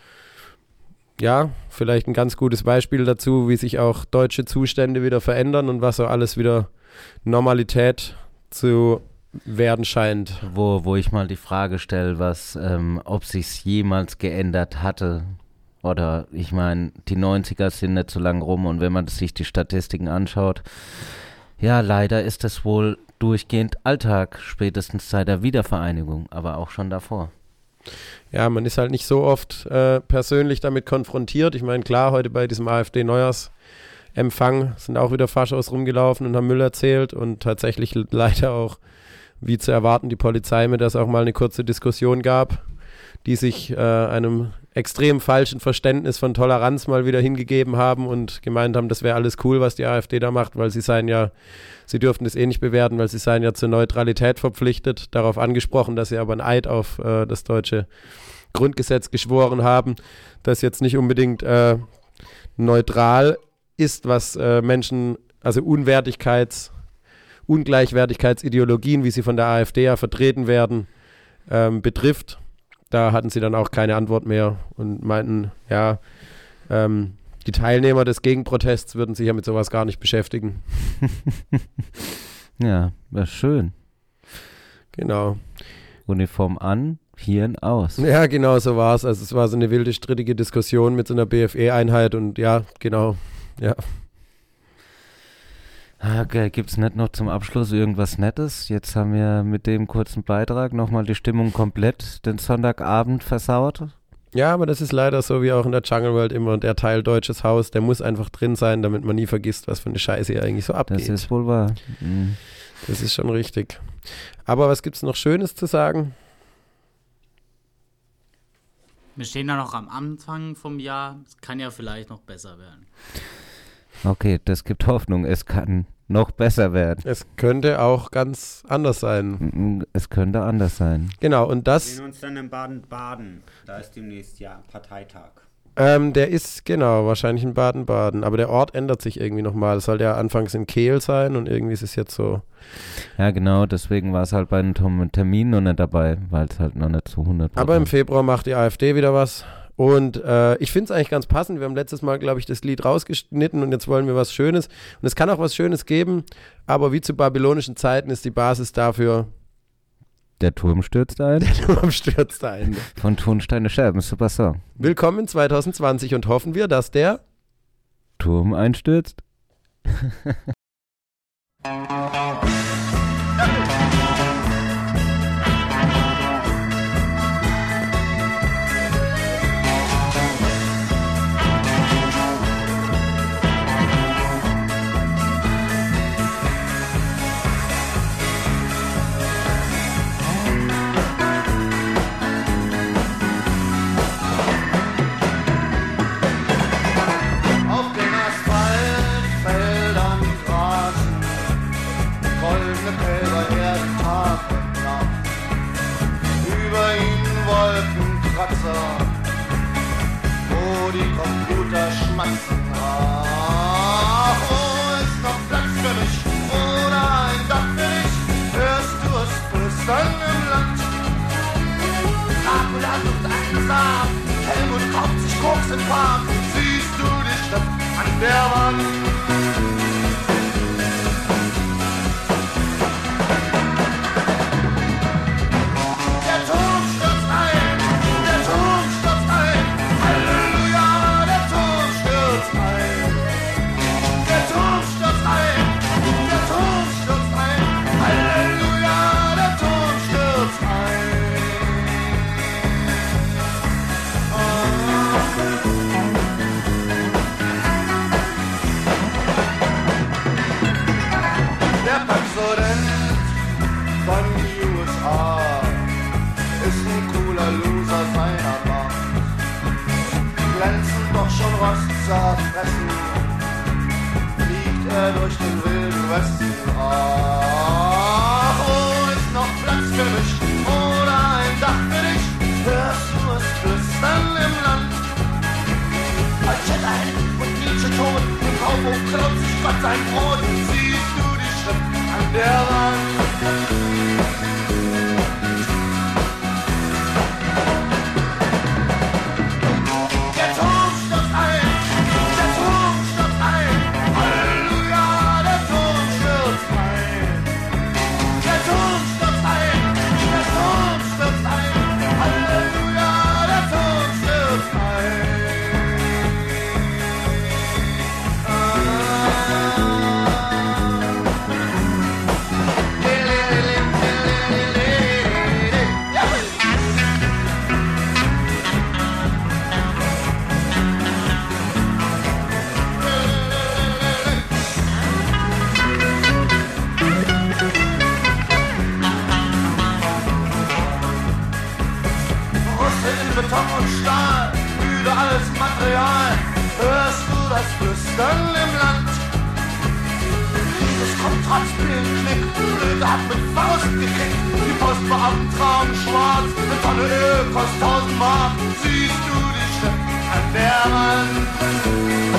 C: ja, vielleicht ein ganz gutes Beispiel dazu, wie sich auch deutsche Zustände wieder verändern und was so alles wieder Normalität zu werden scheint.
B: Wo, wo ich mal die Frage stelle, was, ähm, ob sich's jemals geändert hatte. Oder ich meine, die neunziger sind nicht so lang rum und wenn man sich die Statistiken anschaut, ja, leider ist das wohl durchgehend Alltag, spätestens seit der Wiedervereinigung, aber auch schon davor.
C: Ja, man ist halt nicht so oft äh, persönlich damit konfrontiert. Ich meine, klar, heute bei diesem AfD-Neujahrsempfang sind auch wieder Faschos rumgelaufen und haben Müll erzählt und tatsächlich leider auch, wie zu erwarten, die Polizei, mit der es auch mal eine kurze Diskussion gab, die sich äh, einem extrem falschen Verständnis von Toleranz mal wieder hingegeben haben und gemeint haben, das wäre alles cool, was die AfD da macht, weil sie seien ja, sie dürften das eh nicht bewerten, weil sie seien ja zur Neutralität verpflichtet, darauf angesprochen, dass sie aber einen Eid auf äh, das deutsche Grundgesetz geschworen haben, das jetzt nicht unbedingt äh, neutral ist, was äh, Menschen, also Unwertigkeits, Ungleichwertigkeitsideologien, wie sie von der AfD ja vertreten werden, ähm, betrifft. Da hatten sie dann auch keine Antwort mehr und meinten, ja, ähm, die Teilnehmer des Gegenprotests würden sich ja mit sowas gar nicht beschäftigen.
B: Ja, war schön.
C: Genau.
B: Uniform an, Hirn aus.
C: Ja, genau, so war es. Also es war so eine wilde, strittige Diskussion mit so einer B F E-Einheit und ja, genau, ja.
B: Okay, gibt es nicht noch zum Abschluss irgendwas Nettes? Jetzt haben wir mit dem kurzen Beitrag nochmal die Stimmung komplett den Sonntagabend versaut.
C: Ja, aber das ist leider so wie auch in der Jungle World immer. Der Teil Deutsches Haus, der muss einfach drin sein, damit man nie vergisst, was für eine Scheiße hier eigentlich so abgeht.
B: Das ist wohl wahr. Mhm.
C: Das ist schon richtig. Aber was gibt es noch Schönes zu sagen?
E: Wir stehen ja noch am Anfang vom Jahr. Es kann ja vielleicht noch besser werden.
B: Okay, das gibt Hoffnung. Es kann noch besser werden.
C: Es könnte auch ganz anders sein.
B: Es könnte anders sein.
C: Genau, und das...
W: Wir sehen uns dann in Baden-Baden. Da ist demnächst ja Parteitag.
C: Ähm, der ist, genau, wahrscheinlich in Baden-Baden. Aber der Ort ändert sich irgendwie nochmal. Es sollte ja anfangs in Kehl sein und irgendwie ist es jetzt so...
B: Ja, genau, deswegen war es halt bei einem Termin noch nicht dabei, weil es halt noch nicht zu hundert Prozent...
C: Aber im Februar macht die AfD wieder was. Und äh, ich finde es eigentlich ganz passend. Wir haben letztes Mal, glaube ich, das Lied rausgeschnitten und jetzt wollen wir was Schönes. Und es kann auch was Schönes geben, aber wie zu babylonischen Zeiten ist die Basis dafür...
B: Der Turm stürzt ein.
C: Der Turm stürzt ein.
B: Von Tonsteine Scherben, super Song.
C: Willkommen in zwanzig zwanzig und hoffen wir, dass der
B: Turm einstürzt.
G: Auf den Asphaltfeldern
D: wo die Computer schmatzen. Ach, wo ist noch Platz für mich oder ein Dach für dich? Hörst du es flüstern im Land? Dracula sucht einen Sarg, Helmut kauft sich Koks im Park. Siehst du die Schrift an der Wand? Der Turm stürzt ein, der Turm stürzt ein. Halleluja, der Turm stürzt ein. Der Turm stürzt ein, der Turm stürzt ein. Halleluja, der Turm stürzt ein. Der Präsident von U S A ist ein cooler Loser seiner Art. Glänzend doch schon rostzerfressen, fliegt er durch den wilden Westen. Ach, wo ist noch Platz für mich oder ein Dach für dich? Hörst du es flüstern im Land? Als Shatterhand und Nietzsche tot, im Kaufhof klaut sich Gott sein Brot. Siehst du die Schrift an der Wand? Der Turm stürzt ein, der Turm stürzt ein. Halleluja, der Turm stürzt ein. Der Turm stürzt ein, der Turm stürzt ein. Halleluja, der Turm stürzt ein. Russe in Beton und Stahl, müde alles Material. Hörst du das Flüstern im Land? Es kommt trotz Bildklick, Blöde hat mit Faust gekickt. Die Postbeamten tragen schwarz, eine Tonne Öl kostet tausend Mark. Siehst du die Schrift an der Wand?